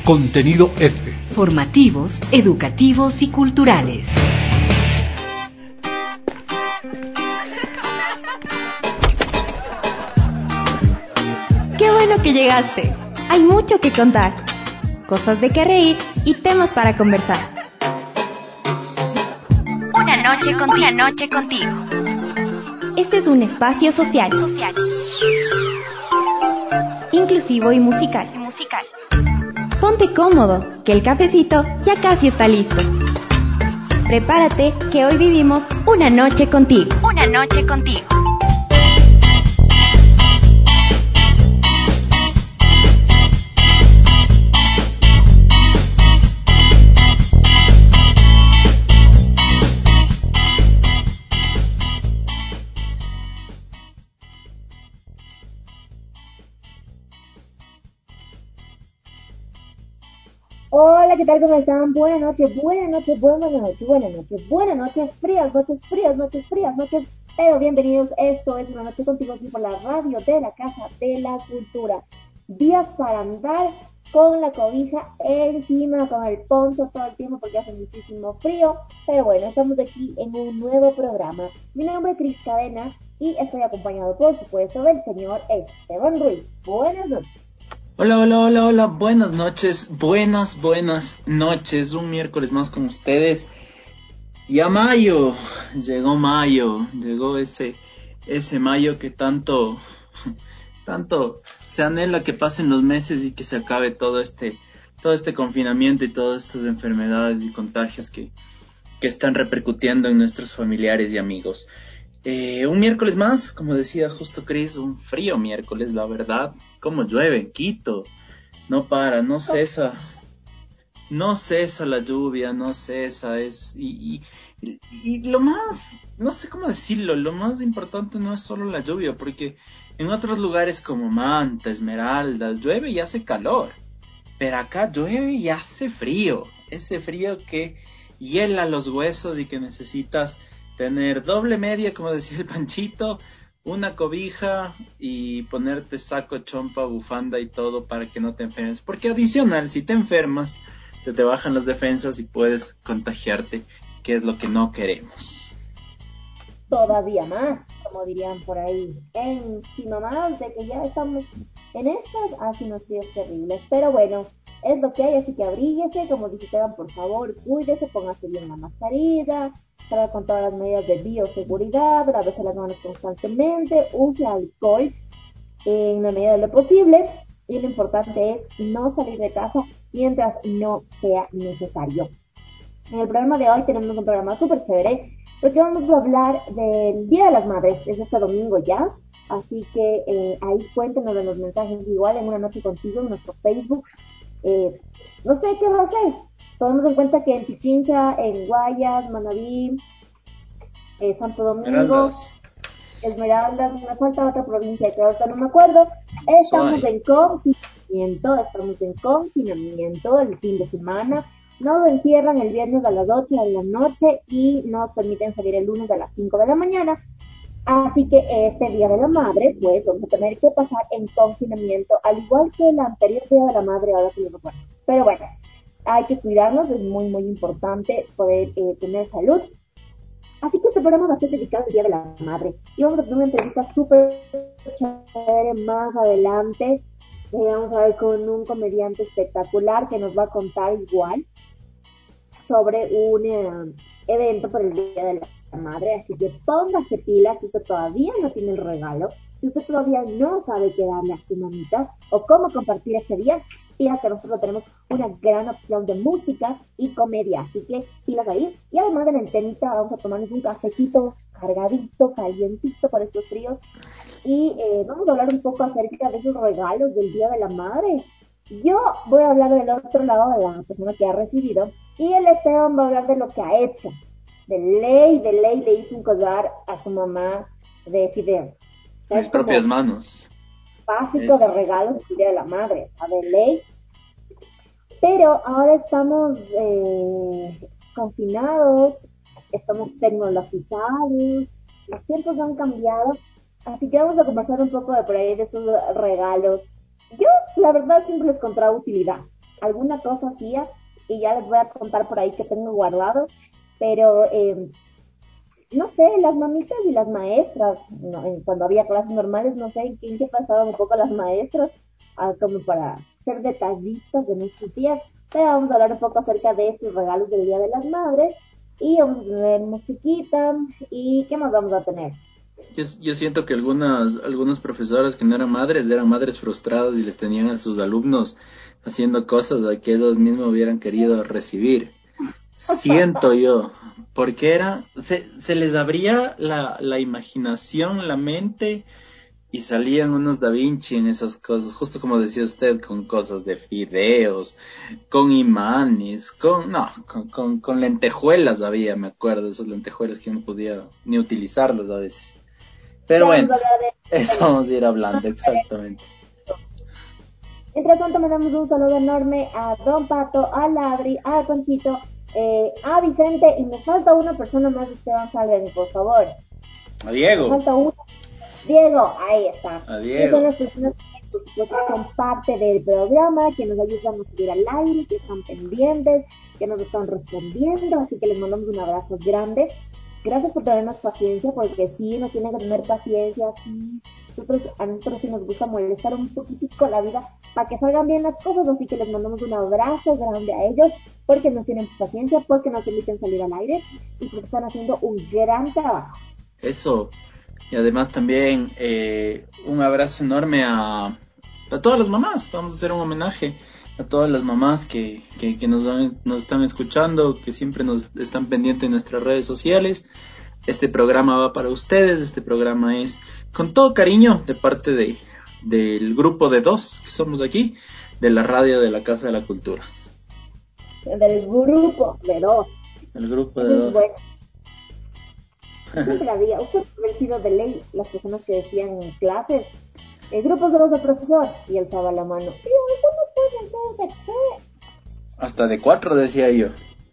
Contenido F. Formativos, educativos y culturales. ¡Qué bueno que llegaste! Hay mucho que contar, cosas de qué reír y temas para conversar. Una noche contigo. Este es un espacio social, inclusivo y musical. Ponte cómodo, que el cafecito ya casi está listo. Prepárate, que hoy vivimos una noche contigo. Hola, ¿qué tal? ¿Cómo están? Buenas noches, frías noches, pero bienvenidos. Esto es Una Noche Contigo aquí por la radio de la Casa de la Cultura. Días para andar con la cobija encima, con el poncho todo el tiempo porque hace muchísimo frío, pero bueno, estamos aquí en un nuevo programa. Mi nombre es Cris Cadena y estoy acompañado, por supuesto, del señor Esteban Ruiz. Buenas noches. Hola, buenas noches, un miércoles más con ustedes. Ya llegó ese mayo que tanto se anhela que pasen los meses y que se acabe todo este confinamiento y todas estas enfermedades y contagios que están repercutiendo en nuestros familiares y amigos. Un miércoles más, como decía justo Chris, un frío miércoles, la verdad. Como llueve en Quito, no para, no cesa la lluvia, no cesa, y lo más, no sé cómo decirlo, lo más importante no es solo la lluvia, porque en otros lugares como Manta, Esmeraldas, llueve y hace calor, pero acá llueve y hace frío, ese frío que hiela los huesos y que necesitas tener doble media, como decía el Panchito, una cobija y ponerte saco, chompa, bufanda y todo para que no te enfermes, porque adicional, si te enfermas, se te bajan las defensas y puedes contagiarte, que es lo que no queremos. Todavía más, como dirían por ahí, encima más de que ya estamos en estas hace unos días terribles, pero bueno, es lo que hay, así que abríguese, como dice Esteban, por favor, cuídese, póngase bien la mascarilla, salga con todas las medidas de bioseguridad, lávese las manos constantemente, use alcohol en la medida de lo posible, y lo importante es no salir de casa mientras no sea necesario. En el programa de hoy tenemos un programa súper chévere, porque vamos a hablar del Día de las Madres, es este domingo ya, así que ahí cuéntenos en los mensajes, igual en Una Noche Contigo, en nuestro Facebook. No sé qué va a hacer. Tomemos en cuenta que en Pichincha, en Guayas, Manabí, Santo Domingo, Esmeraldas, me falta otra provincia que ahorita no me acuerdo. Estamos en confinamiento el fin de semana. Nos encierran el viernes a las 8 de la noche y nos permiten salir el lunes a las 5 de la mañana. Así que este Día de la Madre, pues vamos a tener que pasar en confinamiento, al igual que el anterior Día de la Madre, ahora que lo recuerdo. Pero bueno, hay que cuidarnos, es muy, muy importante poder tener salud. Así que este programa va a ser dedicado al Día de la Madre. Y vamos a tener una entrevista súper chévere más adelante. Vamos a ver con un comediante espectacular que nos va a contar igual sobre un evento por el Día de la Madre. Así que póngase pilas si usted todavía no tiene el regalo, si usted todavía no sabe qué darle a su mamita o cómo compartir ese día. Pilas que nosotros tenemos una gran opción de música y comedia, así que pilas ahí. Y además en el temita vamos a tomarnos un cafecito cargadito, calientito para estos fríos y vamos a hablar un poco acerca de esos regalos del Día de la Madre. Yo voy a hablar del otro lado de la persona que ha recibido y el Esteban va a hablar de lo que ha hecho. De ley le hizo un collar a su mamá de fideos. Mis propias manos. Básico de regalos del Día de la Madre, o sea, de ley. Pero ahora estamos confinados, estamos tecnologizados, los tiempos han cambiado, así que vamos a conversar un poco de por ahí de esos regalos. Yo, la verdad, siempre les encontraba utilidad. alguna cosa hacía y ya les voy a contar por ahí que tengo guardado, pero no sé, las mamistas y las maestras, no, cuando había clases normales, no sé en qué pasaban un poco las maestras, como para ser detallistas de nuestros días, pero vamos a hablar un poco acerca de estos regalos del Día de las Madres, y vamos a tener musiquita, y ¿qué más vamos a tener? Yo siento que algunas profesoras que no eran madres frustradas y les tenían a sus alumnos haciendo cosas a que ellos mismos hubieran querido recibir. Siento yo, porque se les abría la imaginación, la mente, y salían unos Da Vinci en esas cosas, justo como decía usted, con cosas de fideos, con imanes, con lentejuelas había, me acuerdo, esas lentejuelas que no podía ni utilizarlas a veces. Pero Ya vamos bueno, a hablar de eso vamos a ir hablando, exactamente. Mientras tanto, mandamos un saludo enorme a Don Pato, a Ladri, a Conchito, a Vicente, y me falta una persona más, Esteban Salven, por favor. A Diego. Me falta uno. Diego, ahí está. A Que Diego. son las personas que son parte del programa, que nos ayudan a subir al aire, que están pendientes, que nos están respondiendo, así que les mandamos un abrazo grande. Gracias por tenernos paciencia, porque sí, nos tienen que tener paciencia, sí. A nosotros sí nos gusta molestar un poquitico la vida para que salgan bien las cosas, así que les mandamos un abrazo grande a ellos, porque nos tienen paciencia, porque nos permiten salir al aire y porque están haciendo un gran trabajo. Eso. Y además también un abrazo enorme a todas las mamás. Vamos a hacer un homenaje a todas las mamás que nos están escuchando, que siempre nos están pendientes en nuestras redes sociales. Este programa va para ustedes. Este programa es con todo cariño de parte del grupo de 2 que somos aquí, de la radio de la Casa de la Cultura. Del grupo de 2. El grupo de Eso 2. es bueno. Siempre había, usted haber sido de ley las personas que decían en clases, el grupo de 2 al profesor, y alzaba la mano. Y algunos pueden ser de 3. Hasta de 4 decía yo.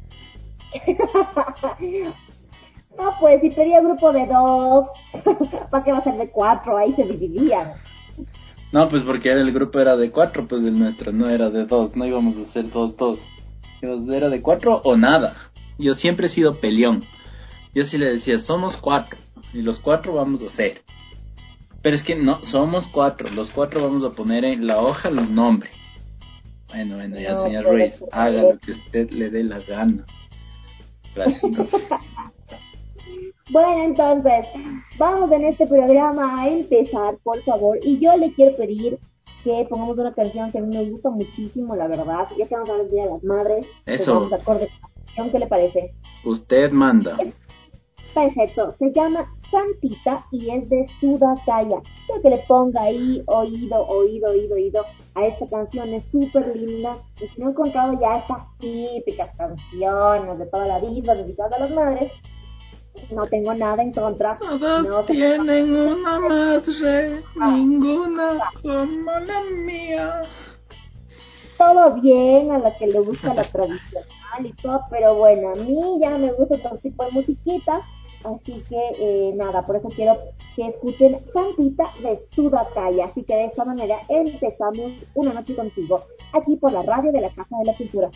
No, pues si pedía grupo de 2, ¿para qué va a ser de 4? Ahí se dividían. No, pues porque el grupo era de 4, pues el nuestro no era de 2, no íbamos a hacer 2-2. Era de 4 o nada. Yo siempre he sido peleón. Yo sí le decía, somos 4, y los 4 vamos a hacer. Pero es que no, somos 4, los 4 vamos a poner en la hoja el nombre. Bueno, ya, no, señor Ruiz, haga lo que usted le dé la gana. Gracias, profe. Bueno, entonces, vamos en este programa a empezar, por favor, y yo le quiero pedir que pongamos una canción que a mí me gusta muchísimo, la verdad, ya que vamos a ver el Día de las Madres. Eso. Vamos a acorde con la canción, ¿qué le parece? Usted manda. Perfecto, se llama Santita y es de Sudacaya. Quiero que le ponga ahí oído a esta canción, es súper linda. Y si no he encontrado ya estas típicas canciones de toda la vida dedicadas a las madres, no tengo nada en contra. Todos no tienen una madre, ninguna como la mía. Todo bien a la que le gusta la tradicional y todo, pero bueno, a mí ya me gusta otro tipo de musiquita. Así que nada, por eso quiero que escuchen Santita de Sudacaya. Así que de esta manera empezamos Una Noche Contigo, aquí por la radio de la Casa de la Cultura.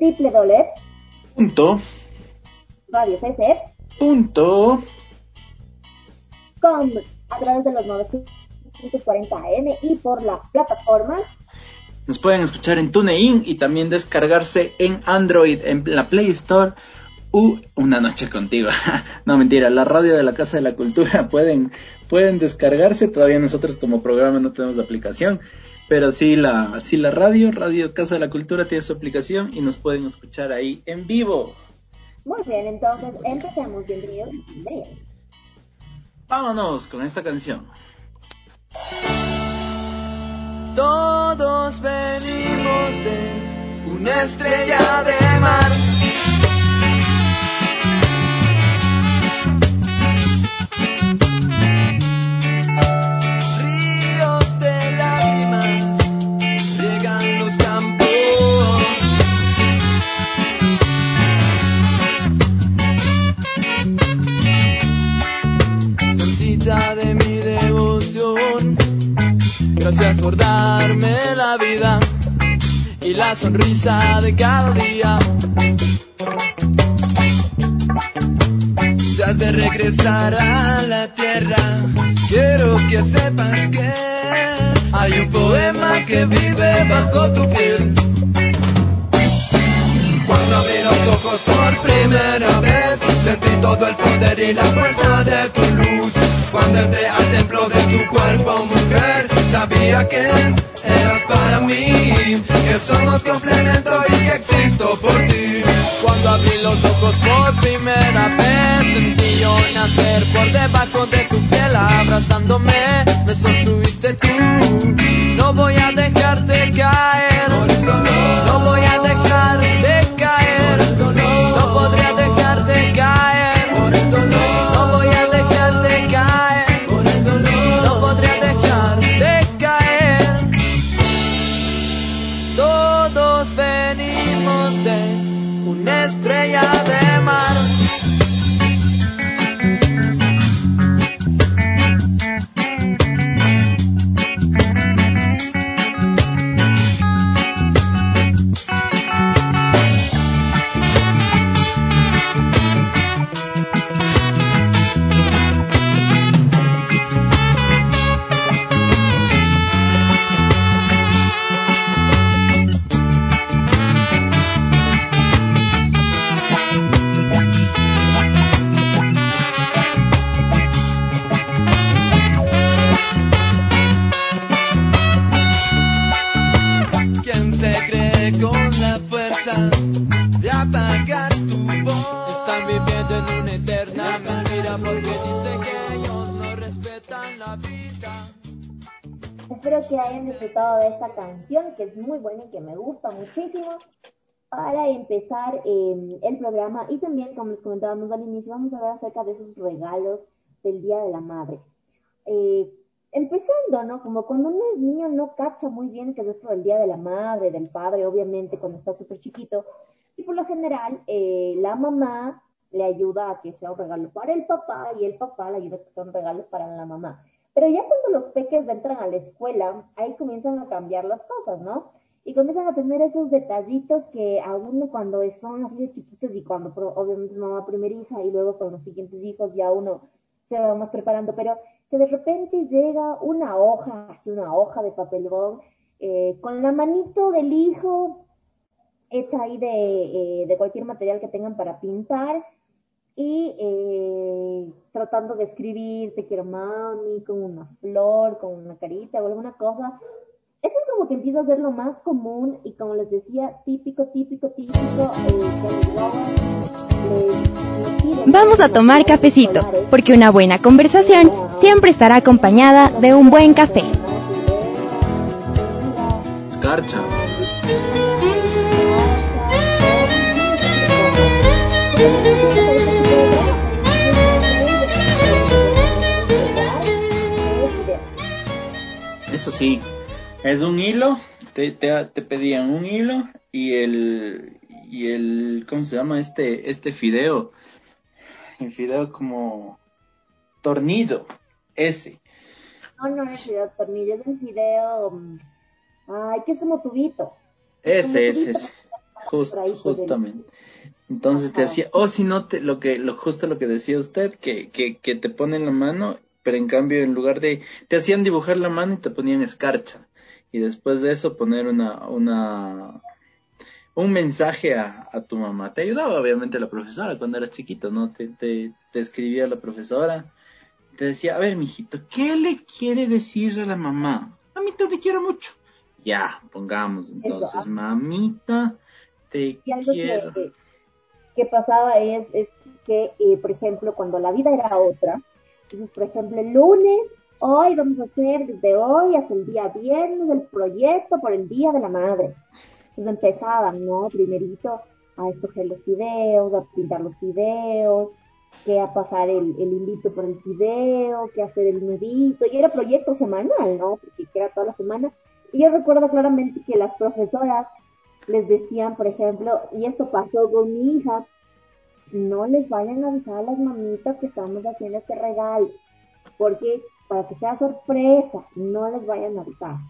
www.radiocc.com a través de los 940 AM y por las plataformas. Nos pueden escuchar en TuneIn y también descargarse en Android, en la Play Store. Una Noche Contigo. No, mentira, la radio de la Casa de la Cultura pueden descargarse. Todavía nosotros como programa no tenemos aplicación, pero sí la radio Casa de la Cultura tiene su aplicación y nos pueden escuchar ahí en vivo. Muy bien, entonces empecemos. Bienvenidos. Vámonos con esta canción. Todos venimos de una estrella de mar. De mi devoción, gracias por darme la vida y y la sonrisa de cada día. Si has de regresar a la tierra, quiero que sepas que hay un poema que vive bajo tu piel. Cuando abrí los ojos por primera vez, sentí todo el poder y la fuerza de tu luz. Cuando entré al templo de tu cuerpo, mujer, sabía que eras para mí, que somos complemento y que existo por ti. Cuando abrí los ojos por primera vez, sentí yo nacer por debajo de tu piel, abrazándome, me sostuviste tú. No voy a dejarte caer, no voy a dejar de caer, no podría dejarte caer, no voy a dejarte caer, no podría dejar de caer. Todos venimos de una estrella de mar. Espero que hayan disfrutado de esta canción, que es muy buena y que me gusta muchísimo. Para empezar el programa, y también, como les comentábamos al inicio, vamos a hablar acerca de esos regalos del Día de la Madre. Empezando, ¿no? Como cuando uno es niño no cacha muy bien qué es esto del Día de la Madre, del padre, obviamente, cuando está súper chiquito. Y por lo general, la mamá le ayuda a que sea un regalo para el papá y el papá le ayuda a que sea un regalo para la mamá. Pero ya cuando los peques entran a la escuela, ahí comienzan a cambiar las cosas, ¿no? Y comienzan a tener esos detallitos que a uno cuando son así de chiquitos y cuando obviamente es mamá primeriza y luego con los siguientes hijos ya uno se va más preparando, pero que de repente llega una hoja, así una hoja de papelón, con la manito del hijo hecha ahí de cualquier material que tengan para pintar y tratando de escribir te quiero mami, con una flor, con una carita o alguna cosa. Esto es como que empieza a ser lo más común y como les decía, típico. Vamos a tomar cafecito, porque una buena conversación siempre estará acompañada de un buen café. Escarcha. Eso sí, es un hilo, te pedían un hilo y el ¿cómo se llama este fideo? El fideo como tornillo, ese. No es el fideo tornillo, es el fideo, ay, que es como tubito. Ese, Justamente. Entonces te hacía, o si no, justo lo que decía usted, que te ponen la mano, pero en cambio en lugar de, te hacían dibujar la mano y te ponían escarcha. Y después de eso poner un mensaje a tu mamá. Te ayudaba obviamente la profesora cuando eras chiquito, ¿no? Te escribía la profesora, te decía, a ver, mijito, ¿qué le quiere decir a la mamá? Mamita, te quiero mucho. Ya, pongamos entonces, mamita, te y algo quiero. Que pasaba es que, por ejemplo, cuando la vida era otra, entonces, por ejemplo, el lunes, hoy vamos a hacer desde hoy hasta el día viernes el proyecto por el Día de la Madre. Entonces empezaban, ¿no? Primerito a escoger los videos, a pintar los videos, que a pasar el hilito por el video, que hacer el nudito, y era proyecto semanal, ¿no? Porque era toda la semana. Y yo recuerdo claramente que las profesoras les decían, por ejemplo, y esto pasó con mi hija, no les vayan a avisar a las mamitas que estamos haciendo este regalo, porque para que sea sorpresa, no les vayan a avisar.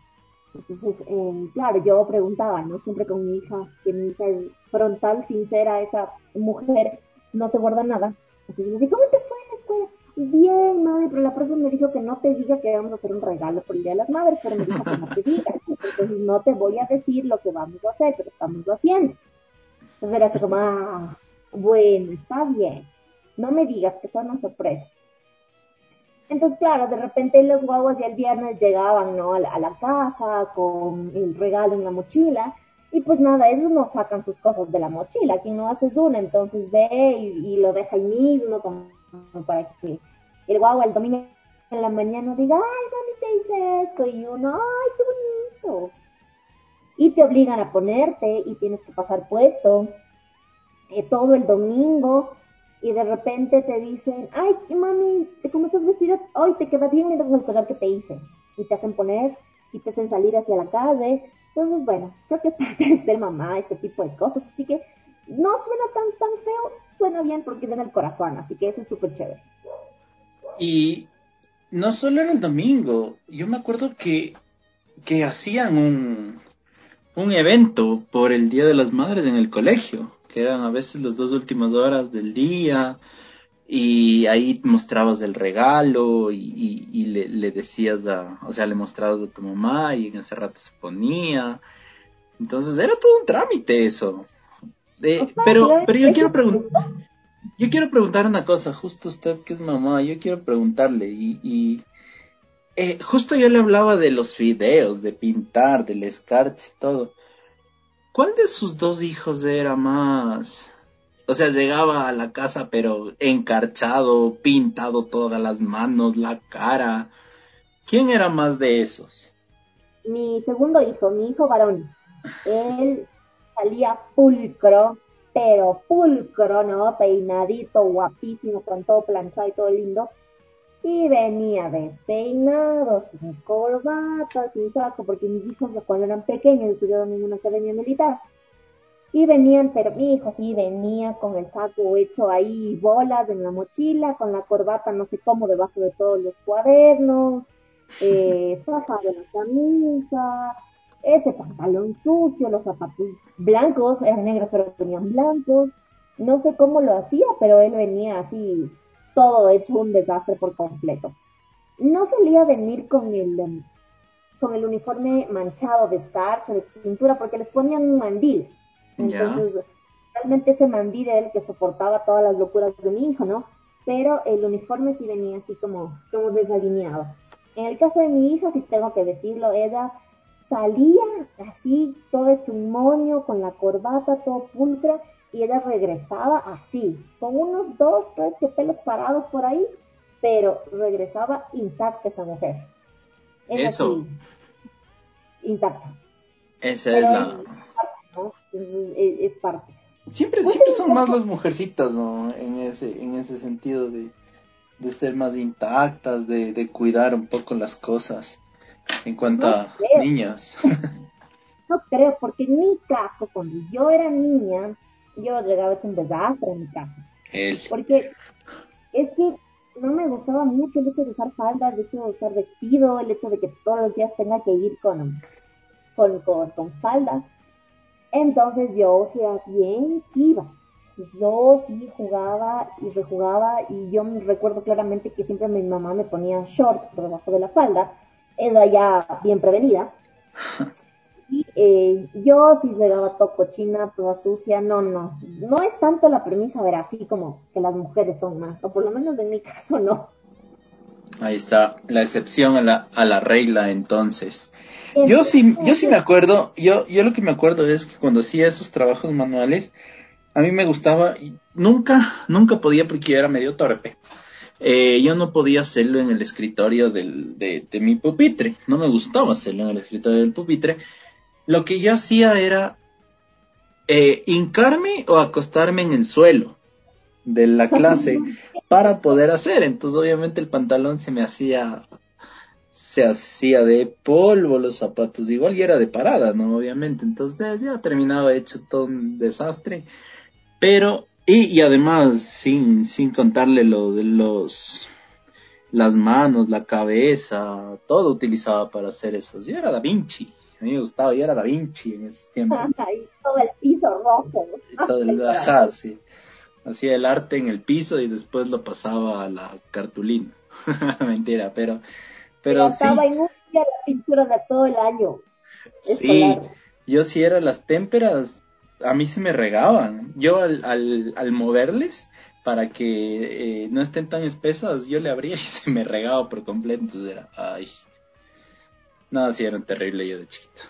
Entonces, claro, yo preguntaba, ¿no? Siempre con mi hija, que mi hija es frontal, sincera, esa mujer no se guarda nada. Entonces, así, ¿cómo te fue en la escuela? Bien, madre, pero la profesora me dijo que no te diga que vamos a hacer un regalo por el Día de las Madres, pero me dijo que no te diga. Entonces, no te voy a decir lo que vamos a hacer, pero estamos haciendo. Entonces era así como, bueno, está bien. No me digas que fue una sorpresa. Entonces, claro, de repente los guaguas ya el viernes llegaban, ¿no? A la casa con el regalo en la mochila. Y pues nada, ellos no sacan sus cosas de la mochila, quien no hace es una, entonces ve y lo deja ahí mismo, como para que el guagua el domingo en la mañana diga, ay, mami, te hice esto, y uno, ay, qué bonito. Y te obligan a ponerte y tienes que pasar puesto todo el domingo y de repente te dicen, ay, mami, ¿cómo estás vestida? Hoy te queda bien lindo el collar que te hice. Y te hacen poner y te hacen salir hacia la calle. Entonces, bueno, creo que es parte de ser mamá, este tipo de cosas. Así que no suena tan feo, suena bien porque es en el corazón. Así que eso es súper chévere. Y no solo era el domingo, yo me acuerdo que hacían un evento por el Día de las Madres en el colegio, que eran a veces las 2 últimas horas del día, y ahí mostrabas el regalo y le decías o sea, le mostrabas a tu mamá y en ese rato se ponía. Entonces era todo un trámite eso. O sea, Pero eso yo quiero preguntar una cosa, justo usted que es mamá, yo quiero preguntarle justo yo le hablaba de los videos, de pintar, del escarcha y todo. ¿Cuál de sus dos hijos era más? O sea, llegaba a la casa pero encarchado, pintado todas las manos, la cara. ¿Quién era más de esos? mi segundo hijo, mi hijo varón, él salía pulcro, pero pulcro, ¿no? Peinadito, guapísimo, con todo planchado y todo lindo. Y venía despeinado, sin corbata, sin saco, porque mis hijos cuando eran pequeños estudiaron en una academia militar. Y venían, pero mi hijo sí venía con el saco hecho ahí, bolas en la mochila, con la corbata no sé cómo debajo de todos los cuadernos, zafado de la camisa, ese pantalón sucio, los zapatos blancos, eran negros pero venían blancos. No sé cómo lo hacía, pero él venía así, todo hecho un desastre por completo. No solía venir con el uniforme manchado de escarcha, de pintura, porque les ponían un mandil. Ya, Entonces, realmente ese mandil era el que soportaba todas las locuras de mi hijo, ¿no? Pero el uniforme sí venía así como desalineado. En el caso de mi hija, sí tengo que decirlo, ella salía así, todo hecho un moño, con la corbata, todo pulcra, y ella regresaba así, con unos dos, tres que pelos parados por ahí, pero regresaba intacta esa mujer. Es eso, así, intacta. esa es Pero es la... parte, ¿no? Entonces es parte. Siempre Cuéntame un son más poco. las mujercitas, ¿no? En ese sentido de ser más intactas, de cuidar un poco las cosas en cuanto No a creo, niños. no creo, porque en mi caso, cuando yo era niña, yo llegaba a ser un desastre en mi casa. Él. Porque es que no me gustaba mucho el hecho de usar falda, el hecho de usar vestido, el hecho de que todos los días tenga que ir con falda. Entonces yo, sí era bien chiva. Yo sí jugaba y rejugaba y yo me recuerdo claramente que siempre mi mamá me ponía shorts por debajo de la falda, ella ya bien prevenida. Y yo sí llegaba todo cochina, toda sucia, no es tanto la premisa, ver, así como que las mujeres son más, o por lo menos en mi caso no. Ahí está, la excepción a la regla entonces. Eso, Yo sí me acuerdo, yo lo que me acuerdo es que cuando hacía esos trabajos manuales, a mí me gustaba, y nunca podía porque yo era medio torpe. Yo no podía hacerlo en el escritorio de mi pupitre, no me gustaba hacerlo en el escritorio del pupitre. Lo que yo hacía era hincarme o acostarme en el suelo de la clase para poder hacer. Entonces obviamente el pantalón se hacía de polvo, los zapatos igual y era de parada, ¿no? Obviamente. Entonces ya terminaba hecho todo un desastre. Pero, y además, sin contarle lo de las manos, la cabeza, todo utilizaba para hacer eso. Yo era Da Vinci. A mí me gustaba, yo era Da Vinci en esos tiempos. Y todo el piso rojo. Y todo el, ajá, sí. Hacía el arte en el piso y después lo pasaba a la cartulina. Mentira, pero sí, Gastaba en un día la pintura de todo el año sí. escolar. Yo si era las témperas, a mí se me regaban. Yo al moverles, para que no estén tan espesas, yo le abría y se me regaba por completo. Entonces era, ay. No, sí, era terrible yo de chiquito.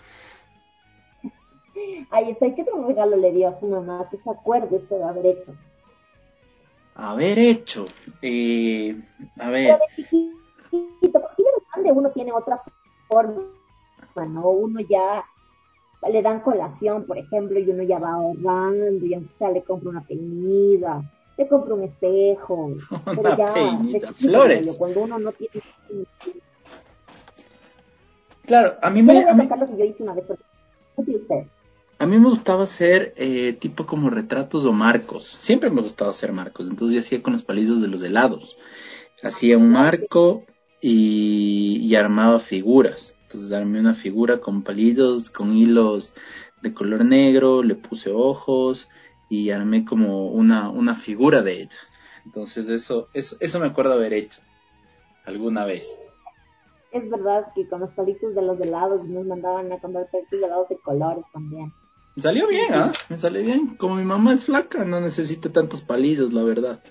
Ahí está. ¿Y qué otro regalo le dio a su mamá que se acuerde usted de haber hecho? Haber hecho, a Pero ver, de chiquito, porque de grande uno tiene otra forma, ¿no? Uno ya le dan colación, por ejemplo, y uno ya va ahorrando, y aunque sea le compra una peinida, le compra un espejo, pero una ya de peinita, chiquito, digo yo, flores. cuando uno no tiene... Claro, Yo le voy a contar lo que yo hice una vez, porque no sé usted. a mí me gustaba hacer tipo como retratos o marcos. Siempre me gustaba hacer marcos. Entonces yo hacía con los palillos de los helados. Hacía un Claro, sí. marco y armaba figuras. Entonces armé una figura con palillos, con hilos de color negro, le puse ojos y armé como una figura de ella. Entonces eso me acuerdo haber hecho alguna vez. Es verdad que con los palitos de los helados nos mandaban a comprar palitos de helados de colores también. Me salió Sí, bien, sí. ¿ah? Me salió bien. Como mi mamá es flaca, no necesita tantos palillos, la verdad.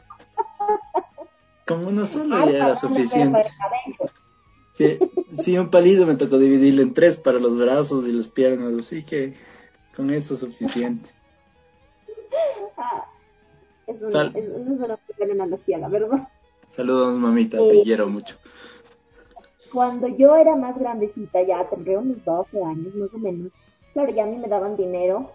Con uno solo ya Harta era gana de para suficiente. el cabello. Sí, sí, un palillo me tocó dividirlo en tres para los brazos y las piernas, así que con eso es suficiente. Ah, Sal es una buena analogía, la verdad. Saludos, mamita, te Eh, quiero mucho. Cuando yo era más grandecita, ya tendría unos 12 años más o menos, claro, ya a mí me daban dinero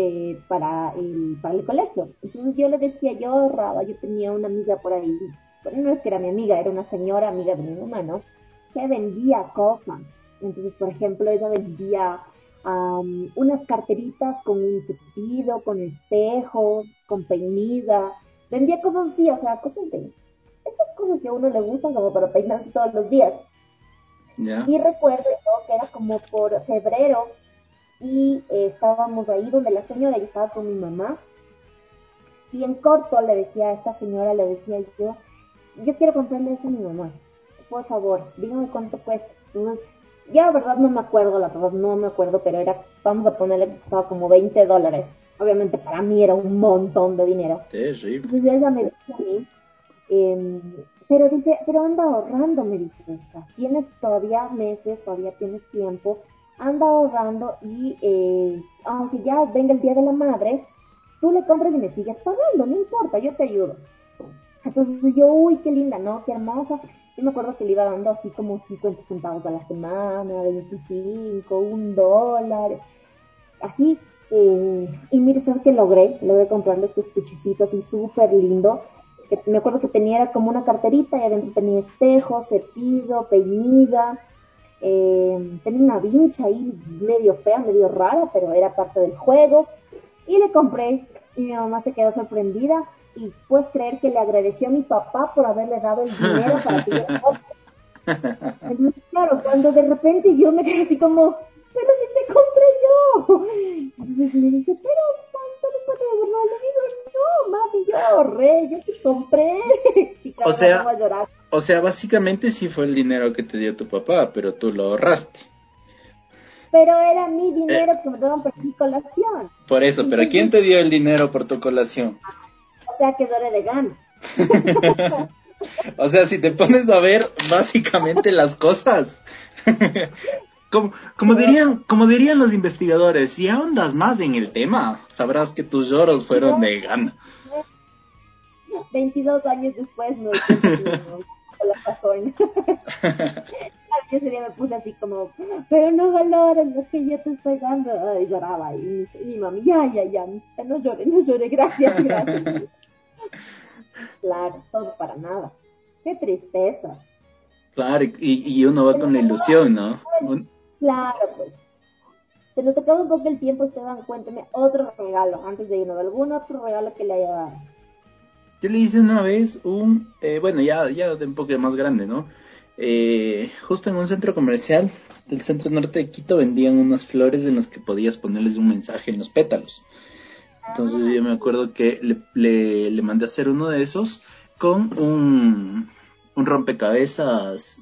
para el colegio. Entonces yo le decía, yo ahorraba, yo tenía una amiga por ahí, bueno, no es que era mi amiga, era una señora amiga de mi mamá, ¿no? Que vendía cosas. Entonces, por ejemplo, ella vendía unas carteritas con un cepillo, con espejo, con peinida. Vendía cosas así, o sea, cosas de... Estas cosas que a uno le gustan como para peinarse todos los días. ¿Ya? Y recuerdo yo que era como por febrero y estábamos ahí donde la señora, yo estaba con mi mamá y en corto le decía a esta señora, le decía yo quiero comprarle eso a mi mamá, por favor, dígame cuánto cuesta. Entonces, ya la verdad no me acuerdo, la verdad no me acuerdo, pero era, vamos a ponerle que costaba como $20. Obviamente para mí era un montón de dinero. Terrible. Entonces ella me decía a mí, eh, pero dice, pero anda ahorrando, me dice, o sea, tienes todavía meses, todavía tienes tiempo, anda ahorrando y aunque ya venga el Día de la Madre, tú le compras y me sigues pagando, no importa, yo te ayudo. Entonces yo, uy, qué linda, ¿no? Qué hermosa. Yo me acuerdo que le iba dando así como 50 centavos a la semana, 25, $1, así. Y mire, ¿sabes qué logré? Logré comprarle este estuchecito así súper lindo. Que me acuerdo que tenía era como una carterita y adentro tenía espejo, cepillo, peinilla. Tenía una vincha ahí medio fea, medio rara, pero era parte del juego. Y le compré y mi mamá se quedó sorprendida. Y puedes creer que le agradeció a mi papá por haberle dado el dinero para que yo le compre. Entonces, claro, cuando de repente yo me quedé así como, pero si te compré yo. Entonces me dice, pero ¿cuánto le puedo devolver? Le digo, no, mami, yo ahorré, yo te compré. Y O claro, me pongo sea, a llorar. básicamente sí fue el dinero que te dio tu papá, pero tú lo ahorraste. Pero era mi Eh, dinero que me daban por mi colación. por eso, pero ¿quién Entonces, te dio el dinero por tu colación? o sea que lloré de gana. O sea, si te pones a ver básicamente las cosas, como dirían los investigadores, si ahondas más en el tema, sabrás que tus lloros fueron No, de gana. 22 años después me doy cuenta que mi mamá la pasó en... Yo ese día me puse así como, pero no valoras lo que yo te estoy dando. Y lloraba. Y mi mami, ya, no llore, gracias, gracias. Claro, todo para nada. Qué tristeza. Claro, y uno va Se con nos la acaba, ilusión, ¿no? claro, pues. Se nos acaba un poco el tiempo, Esteban. Cuénteme otro regalo antes de irnos. ¿Algún otro regalo que le haya dado? Yo le hice una vez bueno, ya de un poco más grande, ¿no? Justo en un centro comercial del centro norte de Quito vendían unas flores en las que podías ponerles un mensaje en los pétalos. Entonces yo me acuerdo que le mandé a hacer uno de esos con un rompecabezas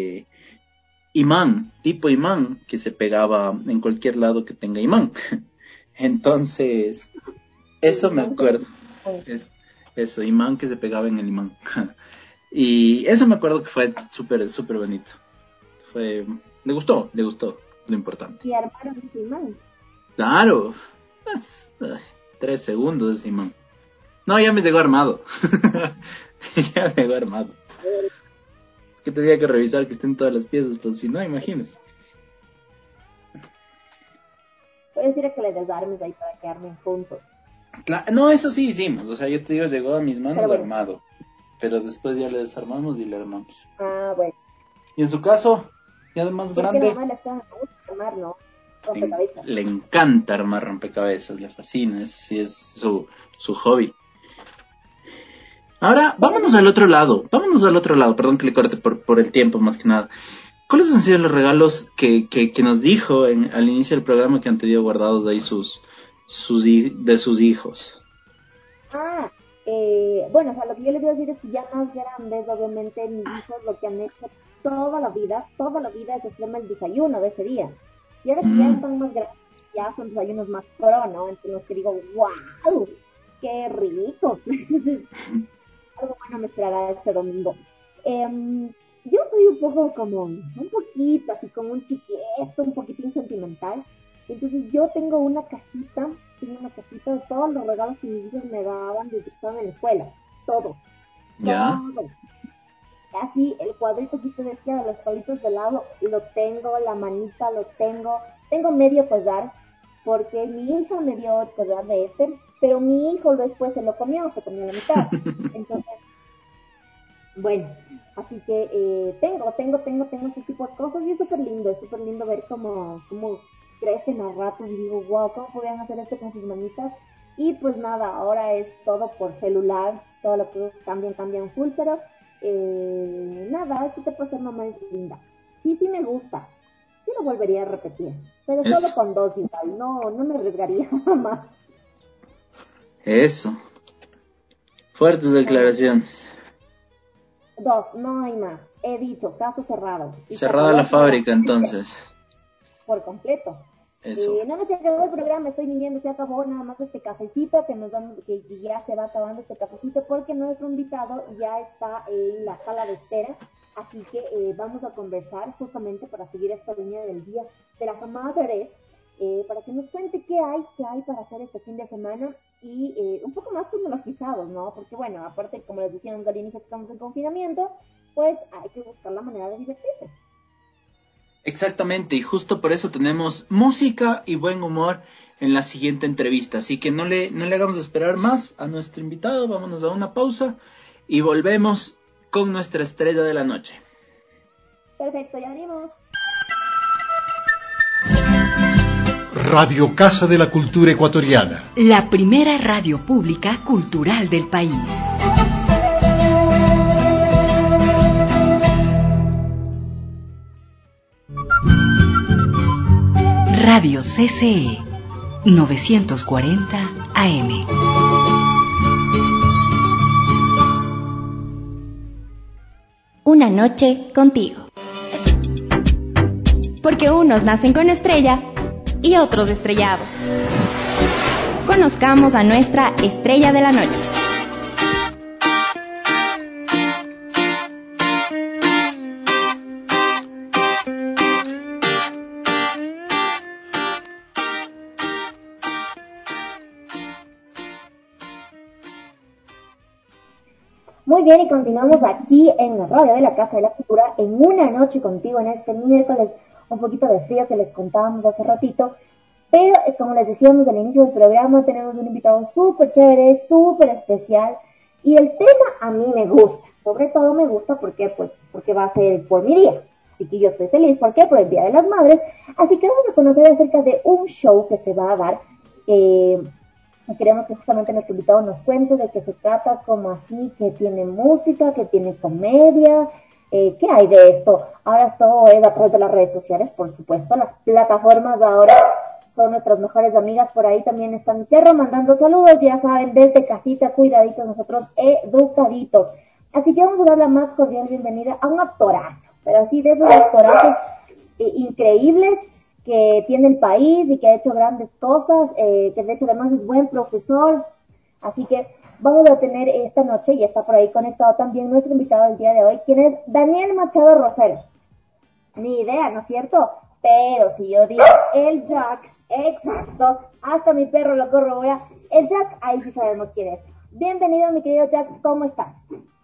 imán, tipo imán, que se pegaba en cualquier lado que tenga imán. Entonces, eso me acuerdo. Eso, imán que se pegaba en el imán. Y eso me acuerdo que fue súper, súper bonito. Le gustó, lo importante. ¿Y armaron ese imán? Claro. 3 segundos ese imán. No, ya me llegó armado. Ya me llegó armado. Es que tenía que revisar que estén todas las piezas, pues si no, imagínese. Puedes decir que le desarmes ahí para que armen juntos. No, eso sí hicimos. O sea, yo te digo, llegó a mis manos bueno, armado. Pero después ya le desarmamos y le armamos. Ah, bueno. Y en su caso, ya de más grande. Porque le está armar, ¿no? Rompecabezas. Le encanta armar rompecabezas, le fascina, sí es su hobby. Ahora, vámonos al otro lado, perdón que le corte por el tiempo más que nada. ¿Cuáles han sido los regalos que nos dijo al inicio del programa que han tenido guardados de ahí de sus hijos? Bueno, o sea, lo que yo les iba a decir es que ya más grandes, obviamente, mis hijos lo que han hecho toda la vida es hacerme el desayuno de ese día. Y ahora que ya están más grandes, ya son desayunos más pro, ¿no? Entre los que digo, ¡wow! ¡Qué rico! Algo bueno me esperará este domingo. Yo soy un poquito, así como un chiquito, un poquitín sentimental. Entonces yo tengo una cajita de todos los regalos que mis hijos me daban desde que estaban en la escuela. Todos. ¿Ya? Todos. Así, el cuadrito que usted decía de los palitos de helado, lo tengo, la manita lo tengo medio collar, porque mi hija me dio el collar de pero mi hijo después se comió la mitad. Entonces, bueno, así que tengo ese tipo de cosas y es súper lindo ver cómo crecen a ratos y digo, wow, ¿cómo podían hacer esto con sus manitas? Y pues nada, ahora es todo por celular, todas las cosas cambian full, pero nada, ¿qué te puede ser mamá es linda? Sí me gusta, sí lo volvería a repetir, pero Eso. solo con 2 igual, no me arriesgaría más. Eso. Fuertes declaraciones. 2, no hay más, he dicho, caso cerrado. Cerrada la fábrica entonces. Por completo. Eso. No se acabó el programa, estoy viniendo, se acabó nada más este cafecito, que ya se va acabando este cafecito, porque nuestro invitado ya está en la sala de espera, así que vamos a conversar justamente para seguir esta línea del día de las madres, para que nos cuente qué hay para hacer este fin de semana y un poco más tecnologizados, ¿no? Porque bueno, aparte, como les decíamos al inicio que estamos en confinamiento, pues hay que buscar la manera de divertirse. Exactamente, y justo por eso tenemos música y buen humor en la siguiente entrevista. Así que no le hagamos esperar más a nuestro invitado, vámonos a una pausa y volvemos con nuestra estrella de la noche. Perfecto, ya venimos. Radio Casa de la Cultura Ecuatoriana. La primera radio pública cultural del país. Radio CCE 940 AM. Una noche contigo. Porque unos nacen con estrella y otros estrellados. Conozcamos a nuestra estrella de la noche. Muy bien, y continuamos aquí en la radio de la Casa de la Cultura en Una Noche Contigo en este miércoles, un poquito de frío que les contábamos hace ratito, pero como les decíamos al inicio del programa, tenemos un invitado súper chévere, súper especial, y el tema a mí me gusta, sobre todo me gusta porque va a ser por mi día, así que yo estoy feliz, ¿por qué? Por el Día de las Madres, así que vamos a conocer acerca de un show que se va a dar, queremos que justamente nuestro invitado nos cuente de qué se trata, como así, que tiene música, que tiene comedia, ¿Qué hay de esto? Ahora todo es a través de las redes sociales, por supuesto. Las plataformas ahora son nuestras mejores amigas. Por ahí también está mi perro mandando saludos, ya saben, desde casita, cuidaditos, nosotros educaditos. Así que vamos a dar la más cordial bienvenida a un actorazo, pero así de esos actorazos increíbles que tiene el país y que ha hecho grandes cosas, que de hecho además es buen profesor. Así que vamos a tener esta noche, y está por ahí conectado también nuestro invitado del día de hoy, quien es Daniel Machado Rosero. Ni idea, ¿no es cierto? Pero si yo digo el Jack, exacto, hasta mi perro lo corrobora, el Jack, ahí sí sabemos quién es. Bienvenido, mi querido Jack, ¿cómo estás?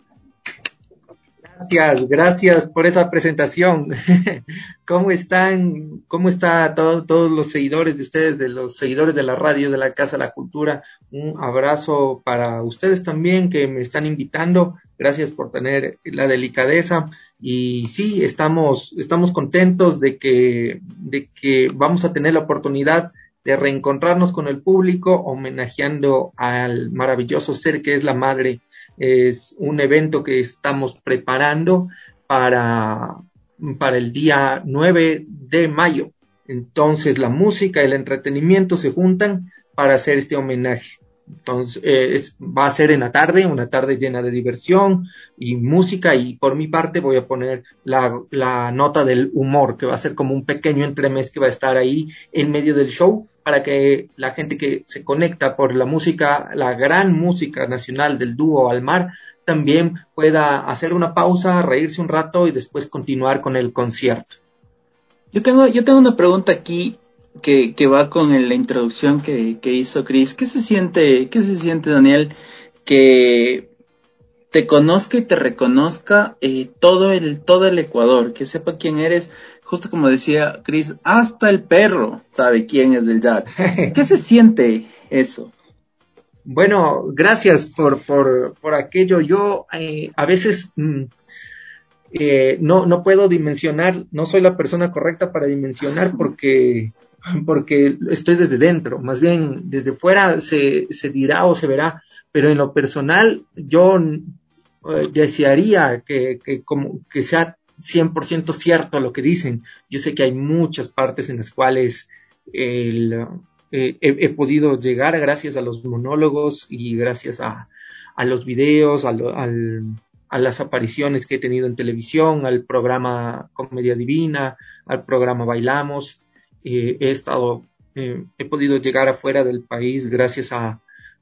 Gracias por esa presentación. ¿Cómo están? ¿Cómo está todos los seguidores de ustedes, de los seguidores de la radio de la Casa de la Cultura? Un abrazo para ustedes también que me están invitando. Gracias por tener la delicadeza. Y sí, estamos contentos de que vamos a tener la oportunidad de reencontrarnos con el público, homenajeando al maravilloso ser que es la madre. Es un evento que estamos preparando para el día 9 de mayo. Entonces la música y el entretenimiento se juntan para hacer este homenaje. Entonces va a ser en la tarde, una tarde llena de diversión y música, y por mi parte voy a poner la nota del humor, que va a ser como un pequeño entremés que va a estar ahí en medio del show, para que la gente que se conecta por la música, la gran música nacional del dúo Almar, también pueda hacer una pausa, reírse un rato y después continuar con el concierto. Yo tengo una pregunta aquí que va con la introducción que hizo Chris. ¿Qué se siente, Daniel, que te conozca y te reconozca todo el Ecuador, que sepa quién eres? Justo como decía Chris, hasta el perro sabe quién es el Jack. ¿Qué se siente eso? Bueno, gracias por aquello. Yo a veces no puedo dimensionar, no soy la persona correcta para dimensionar porque estoy desde dentro. Más bien desde fuera se dirá o se verá, pero en lo personal yo desearía que sea 100% cierto lo que dicen. Yo sé que hay muchas partes en las cuales he podido llegar gracias a los monólogos y gracias a los videos, a las apariciones que he tenido en televisión, al programa Comedia Divina, al programa Bailamos. He podido llegar afuera del país gracias a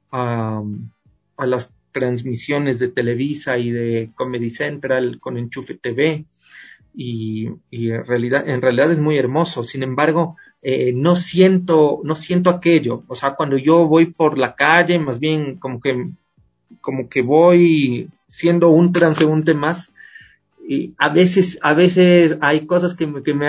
las transmisiones de Televisa y de Comedy Central con Enchufe TV, y en realidad es muy hermoso. Sin embargo, no siento aquello. O sea, cuando yo voy por la calle, más bien como que voy siendo un transeúnte más. Y a veces hay cosas que me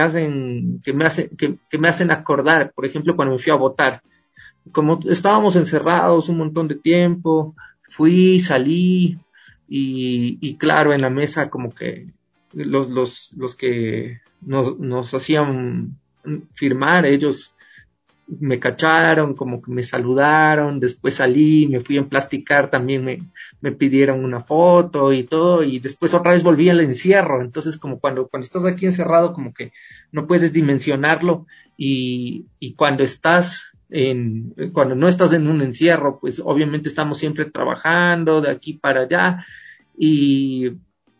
hacen acordar. Por ejemplo, cuando me fui a votar, como estábamos encerrados un montón de tiempo, salí, y claro, en la mesa como que los que nos hacían firmar, ellos me cacharon, como que me saludaron, después salí, me fui a emplasticar, también me pidieron una foto y todo, y después otra vez volví al encierro. Entonces como cuando estás aquí encerrado, como que no puedes dimensionarlo, y cuando cuando no estás en un encierro, pues obviamente estamos siempre trabajando de aquí para allá, y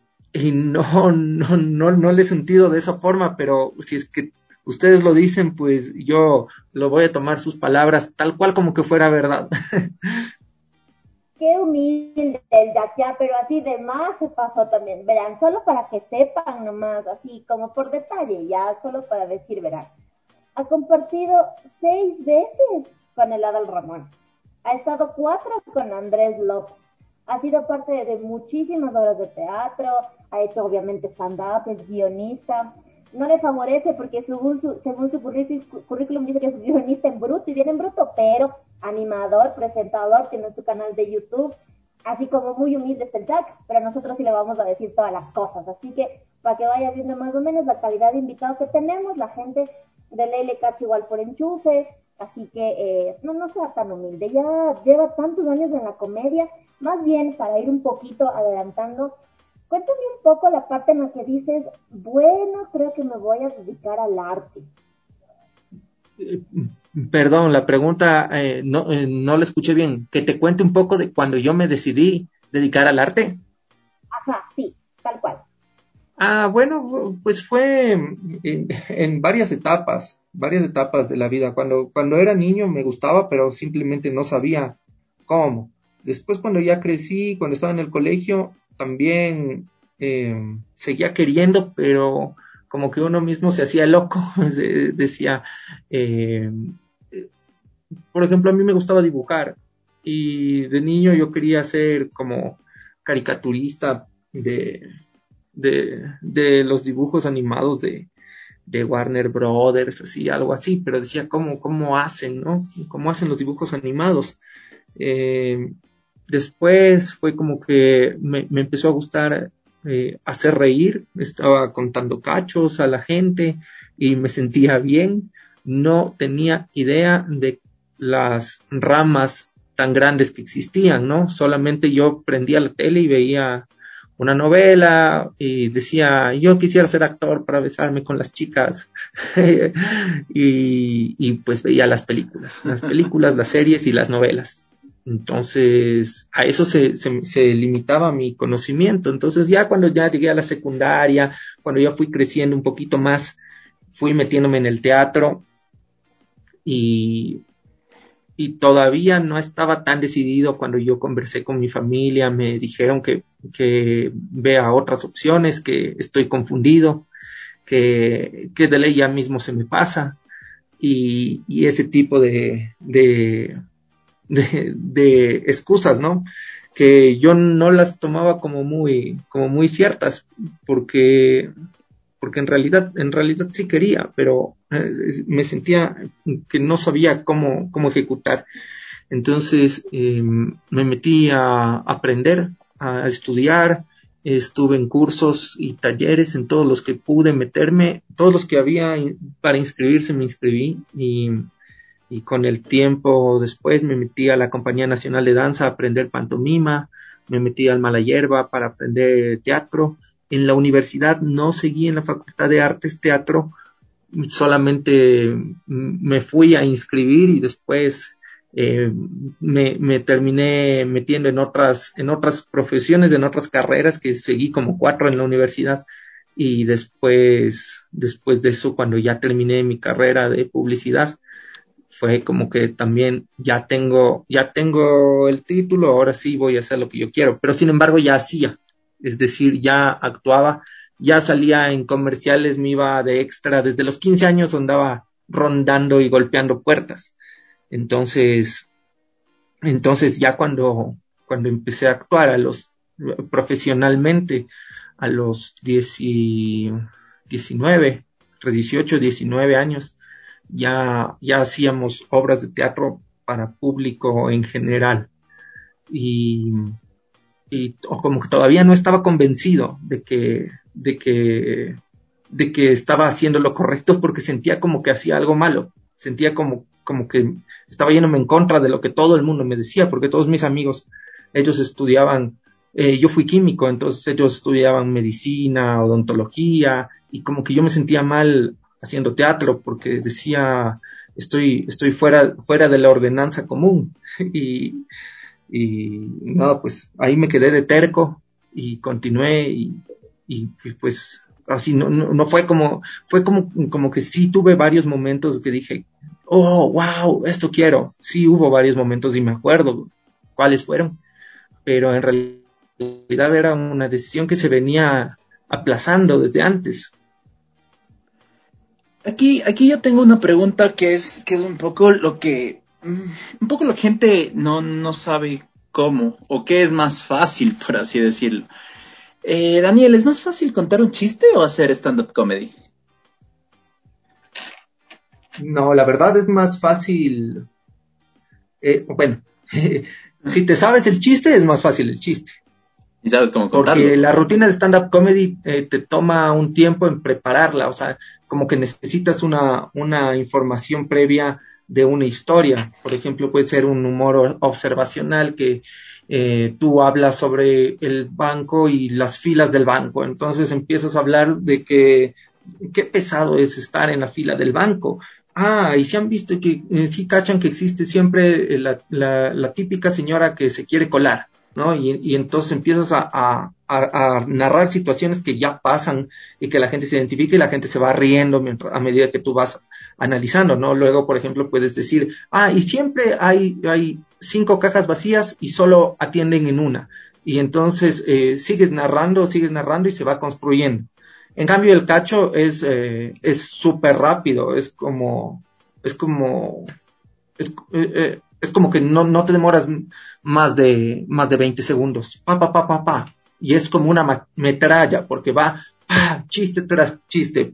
no le he sentido de esa forma, pero si es que ustedes lo dicen, pues yo lo voy a tomar sus palabras tal cual como que fuera verdad. Qué humilde el Jack, ya, pero así de más se pasó también. Verán, solo para que sepan nomás, así como por detalle, ya, solo para decir, verán. Ha compartido 6 veces con el Adal Ramones. Ha estado 4 con Andrés López. Ha sido parte de muchísimas obras de teatro. Ha hecho obviamente stand-up, es guionista. No le favorece porque según su currículum dice que es guionista en bruto y viene en bruto, pero animador, presentador, tiene su canal de YouTube. Así como muy humilde está el Jack, pero nosotros sí le vamos a decir todas las cosas. Así que para que vaya viendo más o menos la calidad de invitado que tenemos, la gente de ley le cacha igual por enchufe, así que no sea tan humilde, ya lleva tantos años en la comedia. Más bien, para ir un poquito adelantando, Cuéntame un poco la parte en la que dices, bueno, creo que me voy a dedicar al arte. Perdón, la pregunta no la escuché bien. Que te cuente un poco de cuando yo me decidí dedicar al arte. Ajá, sí, tal cual. Bueno, pues fue en varias etapas de la vida. Cuando era niño me gustaba, pero simplemente no sabía cómo. Después cuando ya crecí, cuando estaba en el colegio, también seguía queriendo, pero como que uno mismo se hacía loco. Decía, eh, por ejemplo, a mí me gustaba dibujar y de niño yo quería ser como caricaturista de los dibujos animados de Warner Brothers, así, algo así, pero decía, ¿cómo hacen, no? ¿Cómo hacen los dibujos animados? Eh, Después fue como que me empezó a gustar hacer reír, estaba contando cachos a la gente y me sentía bien. No tenía idea de las ramas tan grandes que existían, ¿no? Solamente yo prendía la tele y veía una novela y decía, yo quisiera ser actor para besarme con las chicas. Y pues veía las películas, las series y las novelas. Entonces, a eso se limitaba mi conocimiento. Entonces, ya cuando ya llegué a la secundaria, cuando ya fui creciendo un poquito más, fui metiéndome en el teatro y, y todavía no estaba tan decidido. Cuando yo conversé con mi familia, me dijeron que vea otras opciones, que estoy confundido, que de ley ya mismo se me pasa y ese tipo de excusas, ¿no? Que yo no las tomaba como muy ciertas, porque, porque en realidad sí quería, pero me sentía que no sabía cómo ejecutar. Entonces me metí a aprender, a estudiar, estuve en cursos y talleres en todos los que pude meterme, todos los que había para inscribirse me inscribí y con el tiempo después me metí a la Compañía Nacional de Danza a aprender pantomima, me metí al Malayerba para aprender teatro. En la universidad no seguí en la Facultad de Artes Teatro, solamente me fui a inscribir y después me terminé metiendo en otras profesiones, en otras carreras que seguí como 4 en la universidad y después de eso, cuando ya terminé mi carrera de publicidad, fue como que también ya tengo el título, ahora sí voy a hacer lo que yo quiero, pero sin embargo ya hacía, es decir, ya actuaba, ya salía en comerciales, me iba de extra, desde los 15 años andaba rondando y golpeando puertas. Entonces, entonces ya cuando empecé a actuar profesionalmente a los 19, 18, 19 años, ya hacíamos obras de teatro para público en general y, o como que todavía no estaba convencido de que estaba haciendo lo correcto porque sentía como que hacía algo malo, sentía como que estaba yéndome en contra de lo que todo el mundo me decía, porque todos mis amigos, ellos estudiaban, yo fui químico, entonces ellos estudiaban medicina, odontología, y como que yo me sentía mal haciendo teatro porque decía, estoy fuera de la ordenanza común, y, y no, pues ahí me quedé de terco y continué y pues así no fue como que sí tuve varios momentos que dije, oh, wow, esto quiero. Sí hubo varios momentos y me acuerdo cuáles fueron, pero en realidad era una decisión que se venía aplazando desde antes. Aquí yo tengo una pregunta que es un poco un poco la gente no sabe cómo, o qué es más fácil, por así decirlo. Daniel, ¿es más fácil contar un chiste o hacer stand-up comedy? No, la verdad es más fácil, bueno, si te sabes el chiste, es más fácil el chiste. ¿Y sabes cómo contarlo? Porque la rutina de stand-up comedy te toma un tiempo en prepararla, o sea, como que necesitas una información previa de una historia. Por ejemplo, puede ser un humor observacional que tú hablas sobre el banco y las filas del banco. Entonces empiezas a hablar de que qué pesado es estar en la fila del banco. Ah, y si han visto que sí cachan que existe siempre la típica señora que se quiere colar, ¿no? Y entonces empiezas a narrar situaciones que ya pasan y que la gente se identifica y la gente se va riendo a medida que tú vas analizando, ¿no? Luego, por ejemplo, puedes decir, y siempre hay 5 cajas vacías y solo atienden en una. Y entonces sigues narrando y se va construyendo. En cambio, el cacho es súper rápido, es como que no te demoras más de 20 segundos. Pa. Y es como una metralla, porque va, chiste tras chiste.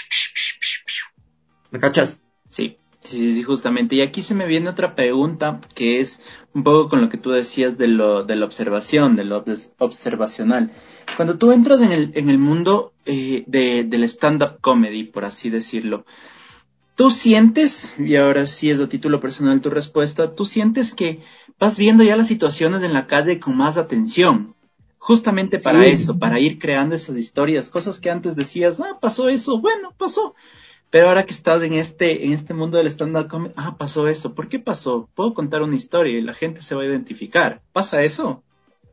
¿Me cachas? Sí, justamente. Y aquí se me viene otra pregunta que es un poco con lo que tú decías de la observación, de lo observacional. Cuando tú entras en el mundo del stand-up comedy, por así decirlo, tú sientes, y ahora sí es a título personal tu respuesta, tú sientes que vas viendo ya las situaciones en la calle con más atención, justamente para Sí. eso, para ir creando esas historias, cosas que antes decías, pasó eso, bueno, pasó. Pero ahora que estás en este mundo del stand-up comedy, pasó eso. ¿Por qué pasó? Puedo contar una historia y la gente se va a identificar. ¿Pasa eso?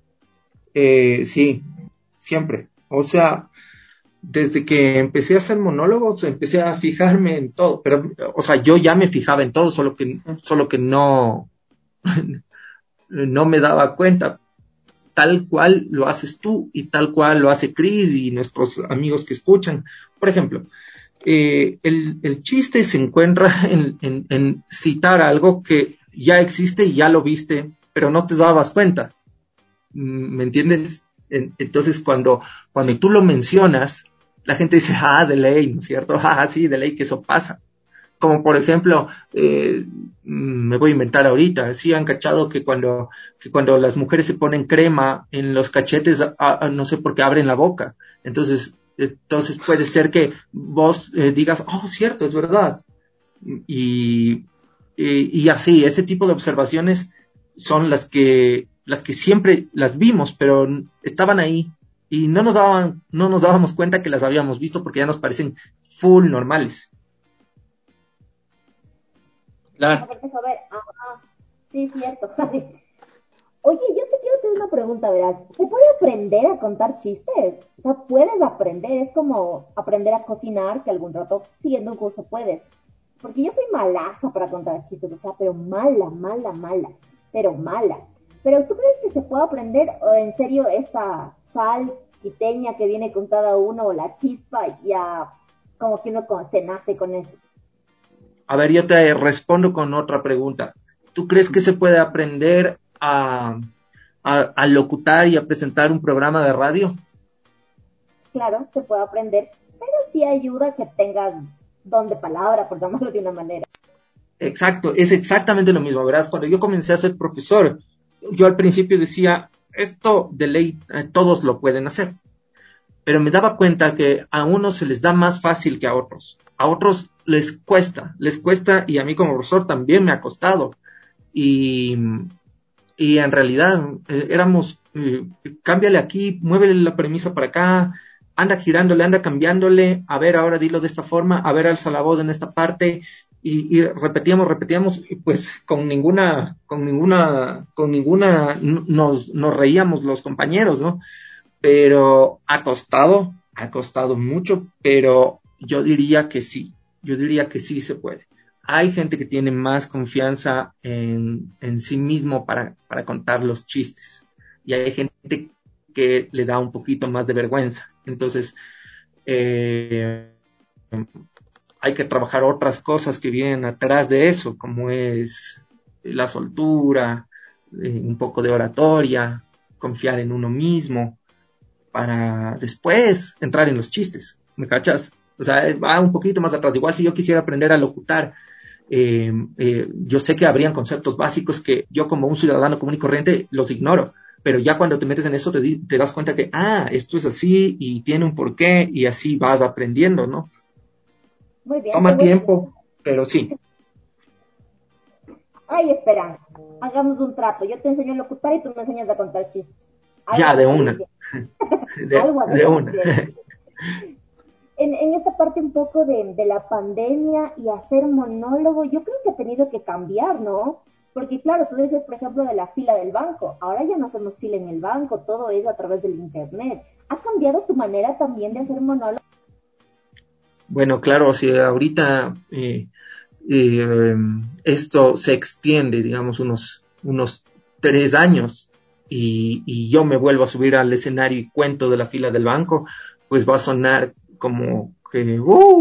Sí, siempre. O sea, desde que empecé a hacer monólogos, empecé a fijarme en todo. Pero, o sea, yo ya me fijaba en todo, solo que no, no me daba cuenta. Tal cual lo haces tú y tal cual lo hace Chris y nuestros amigos que escuchan. Por ejemplo, el chiste se encuentra en citar algo que ya existe y ya lo viste, pero no te dabas cuenta. ¿Me entiendes? Entonces, cuando Sí. tú lo mencionas, la gente dice, de ley, ¿no es cierto? Sí, de ley que eso pasa. Como por ejemplo, me voy a inventar ahorita, sí han cachado que cuando las mujeres se ponen crema en los cachetes, no sé por qué abren la boca. Entonces puede ser que vos digas, cierto, es verdad. Y, y así, ese tipo de observaciones son las que siempre las vimos, pero estaban ahí y no nos dábamos cuenta que las habíamos visto porque ya nos parecen full normales. Claro. A ver, sí, cierto. Sí. Oye, yo te quiero hacer una pregunta, verás. ¿Se puede aprender a contar chistes? O sea, puedes aprender, es como aprender a cocinar, que algún rato siguiendo un curso puedes. Porque yo soy malaza para contar chistes, o sea, pero mala, pero mala. Pero ¿tú crees que se puede aprender o en serio esta sal quiteña que viene con cada uno o la chispa ya como que uno se nace con eso? A ver, yo te respondo con otra pregunta. ¿Tú crees que se puede aprender a locutar y a presentar un programa de radio? Claro, se puede aprender, pero sí ayuda que tengas don de palabra, por llamarlo de una manera. Exacto, es exactamente lo mismo, ¿verdad? Cuando yo comencé a ser profesor, yo al principio decía, esto de ley todos lo pueden hacer, pero me daba cuenta que a unos se les da más fácil que a otros les cuesta y a mí como profesor también me ha costado. Y, y en realidad éramos, cámbiale aquí, muévele la premisa para acá, anda girándole, anda cambiándole, a ver, ahora dilo de esta forma, a ver, alza la voz en esta parte, y repetíamos, y pues con ninguna nos reíamos los compañeros, ¿no? Pero ha costado mucho, pero yo diría que sí se puede. Hay gente que tiene más confianza en sí mismo para contar los chistes y hay gente que le da un poquito más de vergüenza. Entonces, eh, hay que trabajar otras cosas que vienen atrás de eso, como es la soltura, un poco de oratoria, confiar en uno mismo para después entrar en los chistes, ¿me cachas? O sea, va un poquito más atrás. Igual si yo quisiera aprender a locutar, yo sé que habrían conceptos básicos que yo como un ciudadano común y corriente los ignoro, pero ya cuando te metes en eso te das cuenta que, esto es así y tiene un porqué y así vas aprendiendo, ¿no? Muy bien, Toma tengo tiempo, pero sí. Hay esperanza. Hagamos un trato. Yo te enseño a locutar y tú me enseñas a contar chistes. Ya, de una. Algo De una. En esta parte un poco de la pandemia y hacer monólogo, yo creo que ha tenido que cambiar, ¿no? Porque claro, tú dices, por ejemplo, de la fila del banco. Ahora ya no hacemos fila en el banco, todo es a través del internet. ¿Ha cambiado tu manera también de hacer monólogo? Bueno, claro, si ahorita eh, esto se extiende, digamos, unos 3 años y yo me vuelvo a subir al escenario y cuento de la fila del banco, pues va a sonar como que,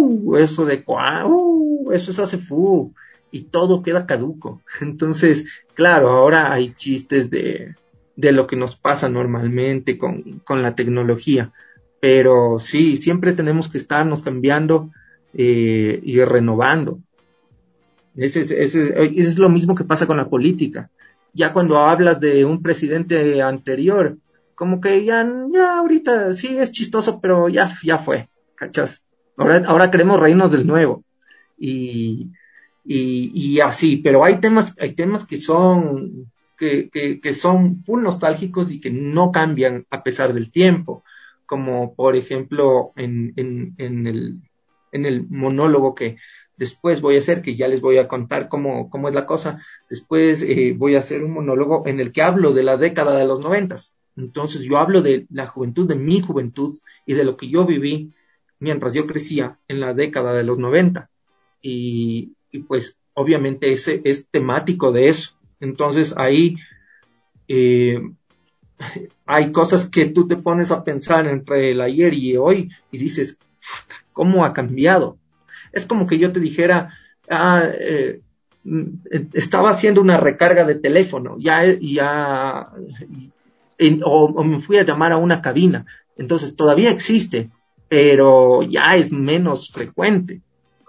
eso es hace y todo queda caduco. Entonces, claro, ahora hay chistes de lo que nos pasa normalmente con la tecnología, pero sí, siempre tenemos que estarnos cambiando y renovando. Es lo mismo que pasa con la política. Ya cuando hablas de un presidente anterior, como que ya ahorita sí es chistoso, pero ya fue, ¿cachas? Ahora queremos reírnos del nuevo. Y, y así, pero hay temas que son full nostálgicos y que no cambian a pesar del tiempo, como por ejemplo en el monólogo que después voy a hacer, que ya les voy a contar cómo es la cosa. Después voy a hacer un monólogo en el que hablo de la década de los 90. Entonces yo hablo de la juventud, de mi juventud y de lo que yo viví mientras yo crecía en la década de los 90. Y pues obviamente ese es temático de eso. Entonces ahí eh, hay cosas que tú te pones a pensar entre el ayer y hoy y dices, ¿cómo ha cambiado? Es como que yo te dijera, estaba haciendo una recarga de teléfono, o me fui a llamar a una cabina, entonces todavía existe, pero ya es menos frecuente.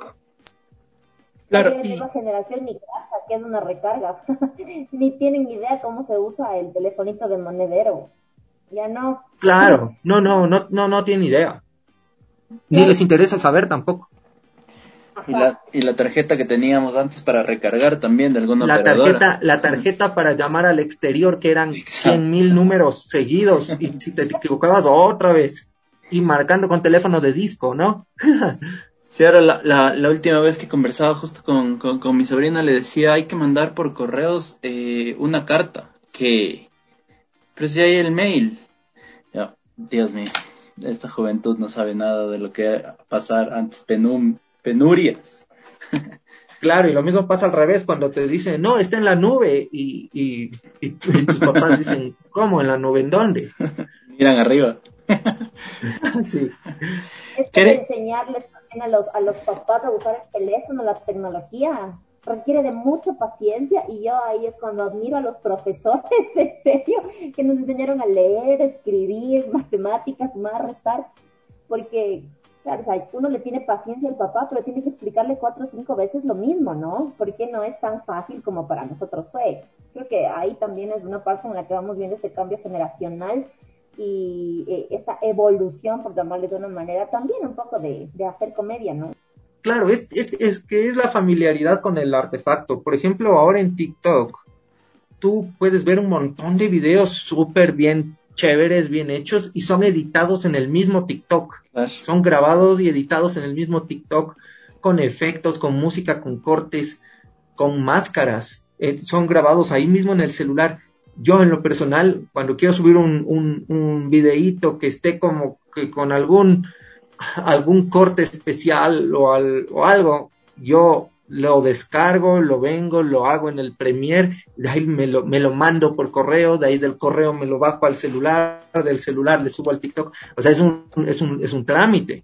Claro, Claro, la y nueva generación ni cacha que es una recarga, ni tienen idea cómo se usa el telefonito de monedero. Ya no. Claro, no tiene idea, ni Claro, les interesa saber tampoco. ajá. y la tarjeta que teníamos antes para recargar también de alguna La operadora. tarjeta, la tarjeta para llamar al exterior, que eran 100.000 Exacto. números seguidos, y si te equivocabas otra vez, y marcando con teléfono de disco, ¿no? Sí, ahora la última vez que conversaba justo con mi sobrina le decía hay que mandar por correos una carta, pero si hay el mail. Ya, Dios mío, esta juventud no sabe nada de lo que era pasar antes penurias. Claro, y lo mismo pasa al revés cuando te dicen, no, está en la nube, y tus papás dicen, ¿cómo en la nube? ¿En dónde? Miran arriba. Sí, Esto de ¿Qué? enseñarles también a los papás a usar el teléfono, la tecnología, requiere de mucha paciencia y yo ahí es cuando admiro a los profesores, en serio, que nos enseñaron a leer, escribir, matemáticas, sumar, restar, porque, claro, o sea, uno le tiene paciencia al papá, pero tiene que explicarle 4 o 5 veces lo mismo, ¿no? Porque no es tan fácil como para nosotros fue. Creo que ahí también es una parte en la que vamos viendo este cambio generacional y esta evolución, por llamarle de una manera, también un poco de hacer comedia, ¿no? claro, es que es la familiaridad con el artefacto. Por ejemplo, ahora en TikTok, tú puedes ver un montón de videos súper bien chéveres, bien hechos, y son editados en el mismo TikTok. Claro. Son grabados y editados en el mismo TikTok, con efectos, con música, con cortes, con máscaras. Son grabados ahí mismo en el celular. Yo en lo personal, cuando quiero subir un videíto que esté como que con algún corte especial o algo, yo lo descargo, lo vengo, lo hago en el Premiere, de ahí me lo mando por correo, de ahí del correo me lo bajo al celular, del celular le subo al TikTok. O sea, es un trámite,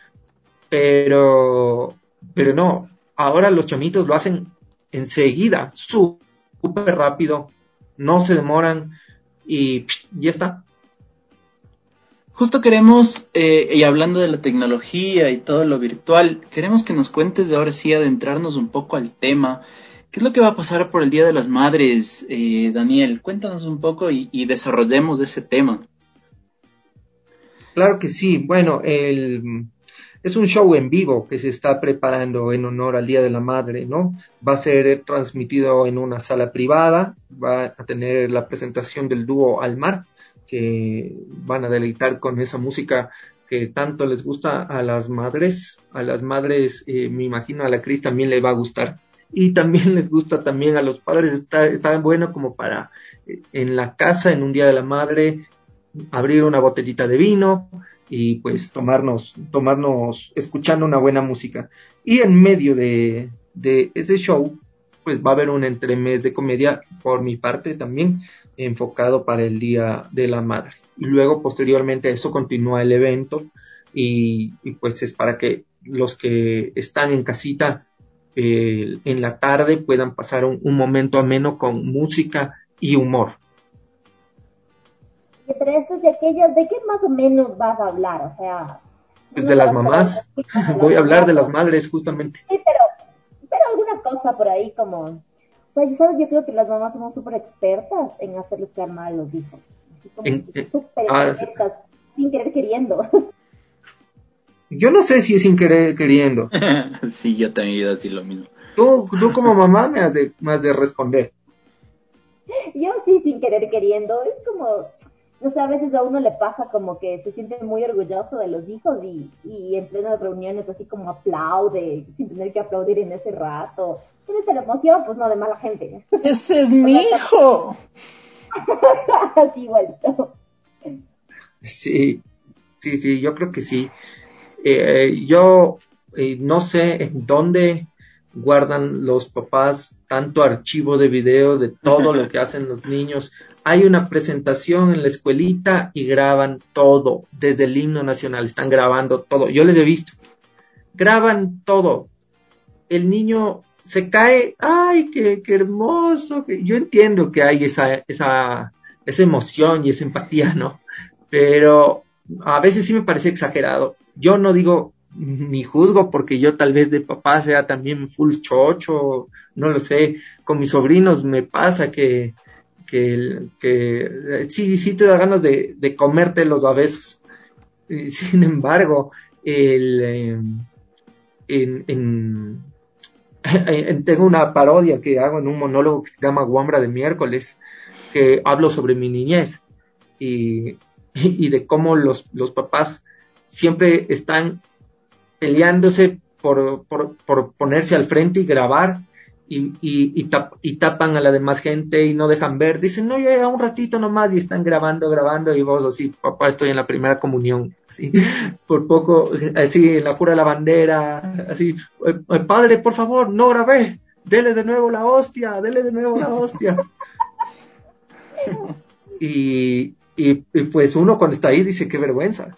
pero, pero no, ahora los chamitos lo hacen enseguida, súper rápido, no se demoran y ya está. Justo queremos, y hablando de la tecnología y todo lo virtual, queremos que nos cuentes de ahora sí adentrarnos un poco al tema. ¿Qué es lo que va a pasar por el Día de las Madres, Daniel? Cuéntanos un poco y desarrollemos ese tema. Claro que sí. Bueno, es un show en vivo que se está preparando en honor al Día de la Madre, ¿no? Va a ser transmitido en una sala privada, va a tener la presentación del dúo Almar, que van a deleitar con esa música que tanto les gusta a las madres. A las madres, me imagino a la Cris también le va a gustar. Y también les gusta también a los padres, está bueno como para en la casa, en un Día de la Madre, abrir una botellita de vino y pues tomarnos escuchando una buena música. Y en medio de ese show, pues va a haber un entremés de comedia por mi parte también, enfocado para el Día de la Madre. Y luego, posteriormente a eso, continúa el evento y pues es para que los que están en casita en la tarde puedan pasar un momento ameno con música y humor. Entre estas y aquellas, ¿de qué más o menos vas a hablar? O sea, Pues de las mamás, voy a hablar de las madres justamente. Sí, pero alguna cosa por ahí como, o sea, ¿sabes? Yo creo que las mamás somos súper expertas en hacerles quedar mal a los hijos, así como súper expertas, sin querer queriendo. Yo no sé si es sin querer queriendo. Sí, yo también iba a decir lo mismo. Tú como mamá me has de responder. Yo sí, sin querer queriendo, es como, no sé, a veces a uno le pasa como que se siente muy orgulloso de los hijos y en plenas reuniones así como aplaude, sin tener que aplaudir en ese rato. Tienes la emoción, pues no, de mala gente. ¡Ese es mi hijo! Así igualito. Sí, yo creo que sí. Yo no sé en dónde guardan los papás tanto archivo de video de todo lo que hacen los niños. Hay una presentación en la escuelita y graban todo, desde el himno nacional, están grabando todo. Yo les he visto, graban todo. El niño se cae, ¡ay, qué hermoso! Yo entiendo que hay esa emoción y esa empatía, ¿no? Pero a veces sí me parece exagerado. Yo no digo ni juzgo porque yo tal vez de papá sea también full chocho, no lo sé. Con mis sobrinos me pasa que sí te da ganas de comértelos a besos. Sin embargo, en tengo una parodia que hago en un monólogo que se llama Guambra de miércoles, que hablo sobre mi niñez y de cómo los papás siempre están peleándose por ponerse al frente y grabar y tapan a la demás gente y no dejan ver, dicen, no, ya un ratito nomás y están grabando y vos así, papá, estoy en la primera comunión, así, por poco, así, en la jura de la bandera, así, padre, por favor, no grabé, dele de nuevo la hostia. Y pues uno cuando está ahí dice, qué vergüenza.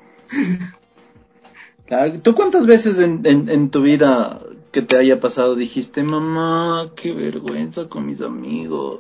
Claro. ¿Tú cuántas veces en tu vida que te haya pasado dijiste, mamá, qué vergüenza con mis amigos?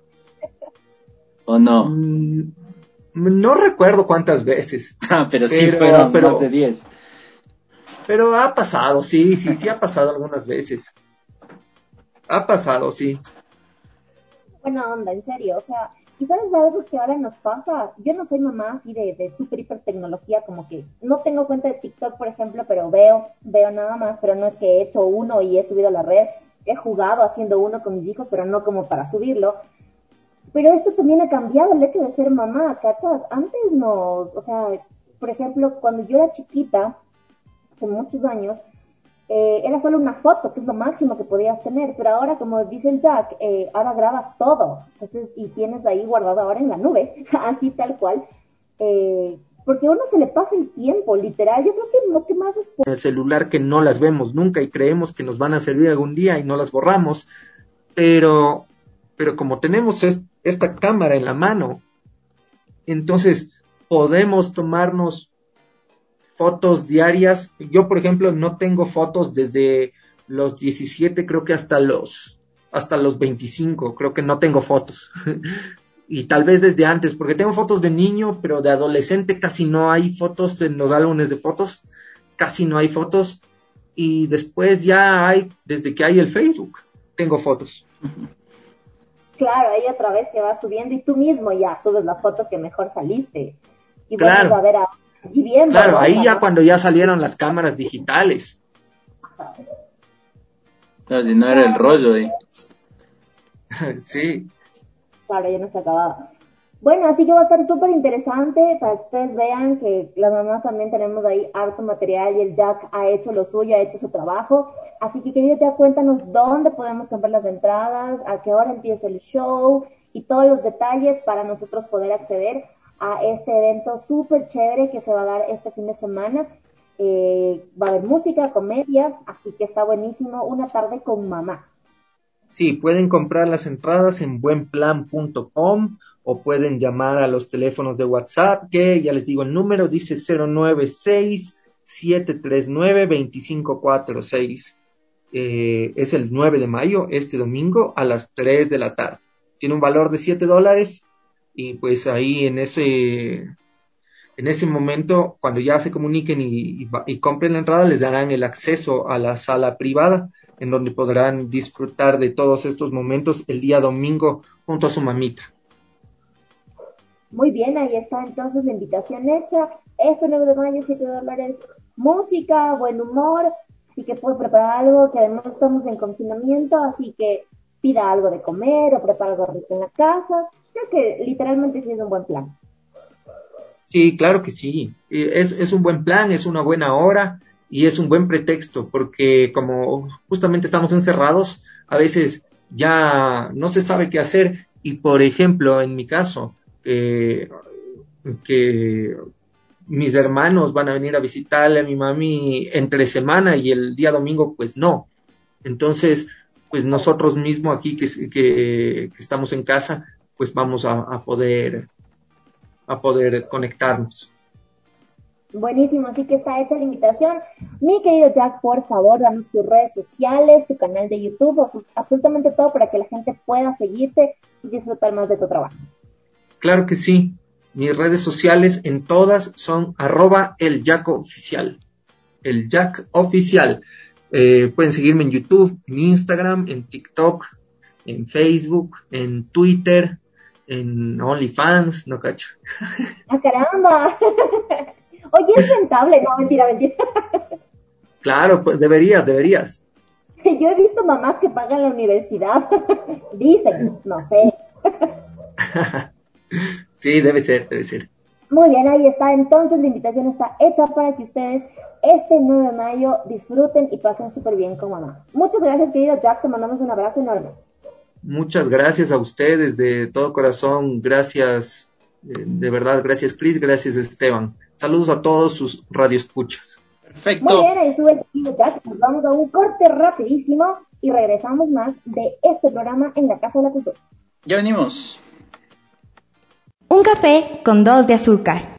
¿O no? No recuerdo cuántas veces. Pero sí fueron más de 10. Pero ha pasado, sí ha pasado algunas veces. Ha pasado, sí. Buena onda, en serio, o sea, ¿y sabes algo que ahora nos pasa? Yo no soy mamá así de súper hiper tecnología, como que no tengo cuenta de TikTok, por ejemplo, pero veo nada más, pero no es que he hecho uno y he subido a la red, he jugado haciendo uno con mis hijos, pero no como para subirlo. Pero esto también ha cambiado el hecho de ser mamá, ¿cachas? Antes o sea, por ejemplo, cuando yo era chiquita, hace muchos años, era solo una foto, que es lo máximo que podías tener, pero ahora, como dice el Jack, ahora grabas todo, entonces, y tienes ahí guardado ahora en la nube, así tal cual, porque a uno se le pasa el tiempo, literal, yo creo que lo que más es... El celular que no las vemos nunca y creemos que nos van a servir algún día y no las borramos, pero como tenemos esta cámara en la mano, entonces podemos tomarnos fotos diarias. Yo, por ejemplo, no tengo fotos desde los 17, creo que hasta los 25, creo que no tengo fotos. Y tal vez desde antes, porque tengo fotos de niño, pero de adolescente casi no hay fotos en los álbumes de fotos, casi no hay fotos. Y después ya hay, desde que hay el Facebook, tengo fotos. Claro, hay otra vez que vas subiendo y tú mismo ya subes la foto que mejor saliste. Y claro. vuelves a ver Y viendo, Claro, ¿no? ahí ya cuando ya salieron las cámaras digitales. Claro, si no era el rollo ahí. Sí, Claro, ya no se acababa. Bueno, así que va a estar súper interesante para que ustedes vean que las mamás también tenemos ahí harto material y el Jack ha hecho lo suyo, ha hecho su trabajo. Así que querido Jack, cuéntanos dónde podemos comprar las entradas, a qué hora empieza el show y todos los detalles para nosotros poder acceder a este evento súper chévere que se va a dar este fin de semana. Va a haber música, comedia, así que está buenísimo. Una tarde con mamá. sí, pueden comprar las entradas en buenplan.com o pueden llamar a los teléfonos de WhatsApp, que ya les digo, el número dice 096-739-2546. Es el 9 de mayo, este domingo, a las 3 de la tarde. Tiene un valor de $7 y pues ahí en ese momento, cuando ya se comuniquen y compren la entrada, les darán el acceso a la sala privada, en donde podrán disfrutar de todos estos momentos el día domingo junto a su mamita. Muy bien, ahí está entonces la invitación hecha. Este 9 de mayo, $7. Música, buen humor, así que puede preparar algo, que además estamos en confinamiento, así que pida algo de comer o prepara algo rico en la casa. Creo que literalmente sí es un buen plan. Sí, claro que sí. Es un buen plan, es una buena hora y es un buen pretexto, porque como justamente estamos encerrados, a veces ya no se sabe qué hacer. Y por ejemplo, en mi caso, que mis hermanos van a venir a visitarle a mi mami entre semana y el día domingo, pues no. Entonces, pues nosotros mismos aquí que estamos en casa, pues vamos a poder conectarnos. Buenísimo, así que está hecha la invitación. Mi querido Jack, por favor, danos tus redes sociales, tu canal de YouTube, absolutamente todo para que la gente pueda seguirte y disfrutar más de tu trabajo. Claro que sí. Mis redes sociales en todas son @elJackOficial. El Jack Oficial. Pueden seguirme en YouTube, en Instagram, en TikTok, en Facebook, en Twitter, en OnlyFans, no cacho. ¡Ah, caramba! Oye, es rentable. No, mentira, mentira. Claro, pues deberías. Yo he visto mamás que pagan la universidad. Dicen, no sé. Sí, debe ser. Muy bien, ahí está. Entonces la invitación está hecha para que ustedes este 9 de mayo disfruten y pasen súper bien con mamá. Muchas gracias, querido Jack. Te mandamos un abrazo enorme. Muchas gracias a ustedes de todo corazón. Gracias, de verdad, gracias Chris, gracias Esteban. Saludos a todos sus radioescuchas. Perfecto. Muy bien, ahí estuvo el querido Jack. Nos vamos a un corte rapidísimo y regresamos más de este programa en la Casa de la Cultura. Ya venimos. Un café con 2 de azúcar.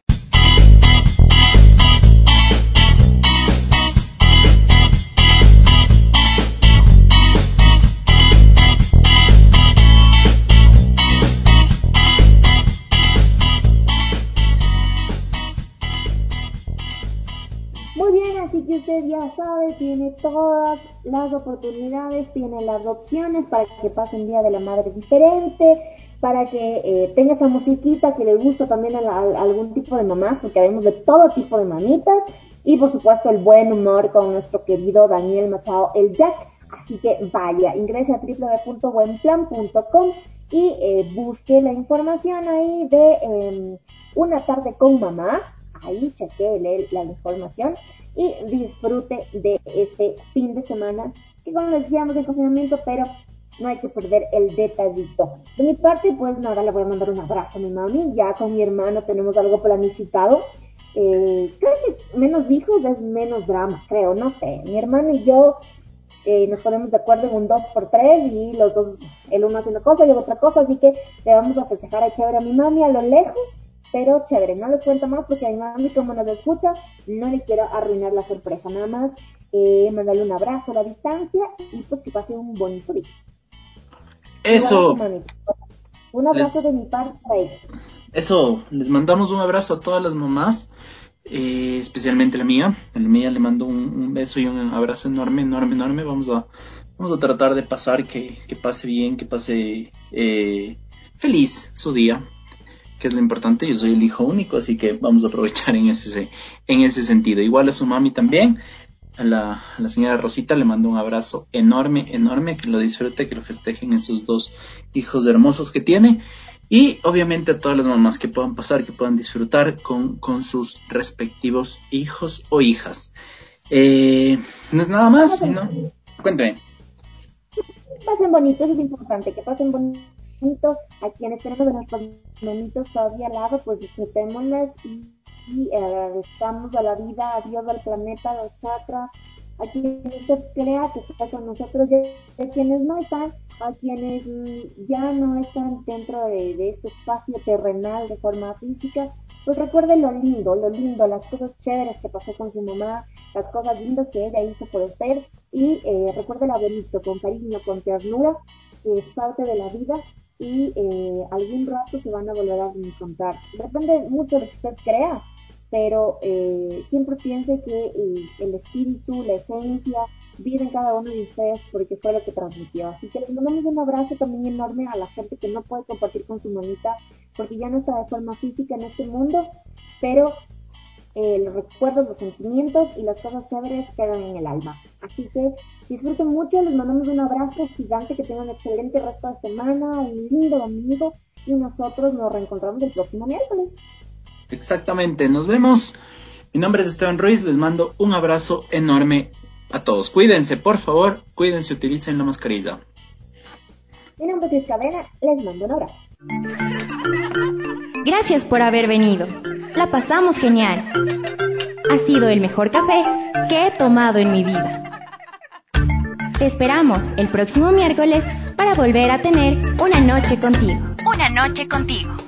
Muy bien, así que usted ya sabe, tiene todas las oportunidades, tiene las opciones para que pase un día de la madre diferente, para que tenga esa musiquita que le gusta también a algún tipo de mamás, porque habemos de todo tipo de mamitas, y por supuesto el buen humor con nuestro querido Daniel Machado, el Jack. Así que vaya, ingrese a www.buenplan.com y busque la información ahí de una tarde con mamá. Ahí chequee la información y disfrute de este fin de semana que, como les decíamos, en confinamiento, pero no hay que perder el detallito. De mi parte, pues ahora le voy a mandar un abrazo a mi mami. Ya con mi hermano tenemos algo planificado. Creo que menos hijos es menos drama, creo, no sé. Mi hermano y yo nos ponemos de acuerdo en un 2x3 y los dos, el uno haciendo cosa y el otra cosa, así que le vamos a festejar a chévere a mi mami a lo lejos, pero chévere. No les cuento más porque a mi mami, como nos escucha, no le quiero arruinar la sorpresa, nada más mandarle un abrazo a la distancia y pues que pase un bonito día. Eso. Un abrazo de mi parte para ella. Eso, les mandamos un abrazo a todas las mamás, especialmente la mía. A la mía le mando un beso y un abrazo enorme. Vamos a tratar de pasar que pase bien, que pase feliz su día. que es lo importante. Yo soy el hijo único, así que vamos a aprovechar en ese sentido. Igual a su mami también, a la señora Rosita, le mando un abrazo enorme, que lo disfrute, que lo festejen en sus 2 hijos hermosos que tiene. Y obviamente a todas las mamás que puedan pasar, que puedan disfrutar con sus respectivos hijos o hijas. No es nada más, ¿no? Cuéntame. Pasen bonito, eso es importante, que pasen bonito. A quienes tenemos a nuestros mamitos todavía al lado, pues disfrutémoslas y agradezcamos a la vida, a Dios, al planeta, a los chakras, a quienes usted crea que está con nosotros, y a quienes no están, a quienes ya no están dentro de este espacio terrenal de forma física, pues recuerde lo lindo, las cosas chéveres que pasó con su mamá, las cosas lindas que ella hizo por usted, y recuerde lo bonito, con cariño, con ternura, que es parte de la vida, y algún rato se van a volver a encontrar. Depende mucho de lo que usted crea, pero siempre piense que el espíritu, la esencia, vive en cada uno de ustedes porque fue lo que transmitió. Así que les mandamos un abrazo también enorme a la gente que no puede compartir con su mamita porque ya no está de forma física en este mundo, pero los recuerdos, los sentimientos y las cosas chéveres quedan en el alma. Así que disfruten mucho, les mandamos un abrazo gigante, que tengan un excelente resto de semana, un lindo domingo, y nosotros nos reencontramos el próximo miércoles. Exactamente, nos vemos. Mi nombre es Esteban Ruiz, les mando un abrazo enorme a todos. Cuídense, por favor, cuídense, utilicen la mascarilla. Mi nombre es Cris Cadena, les mando un abrazo. Gracias por haber venido. La pasamos genial. Ha sido el mejor café que he tomado en mi vida. Te esperamos el próximo miércoles para volver a tener una noche contigo. Una noche contigo.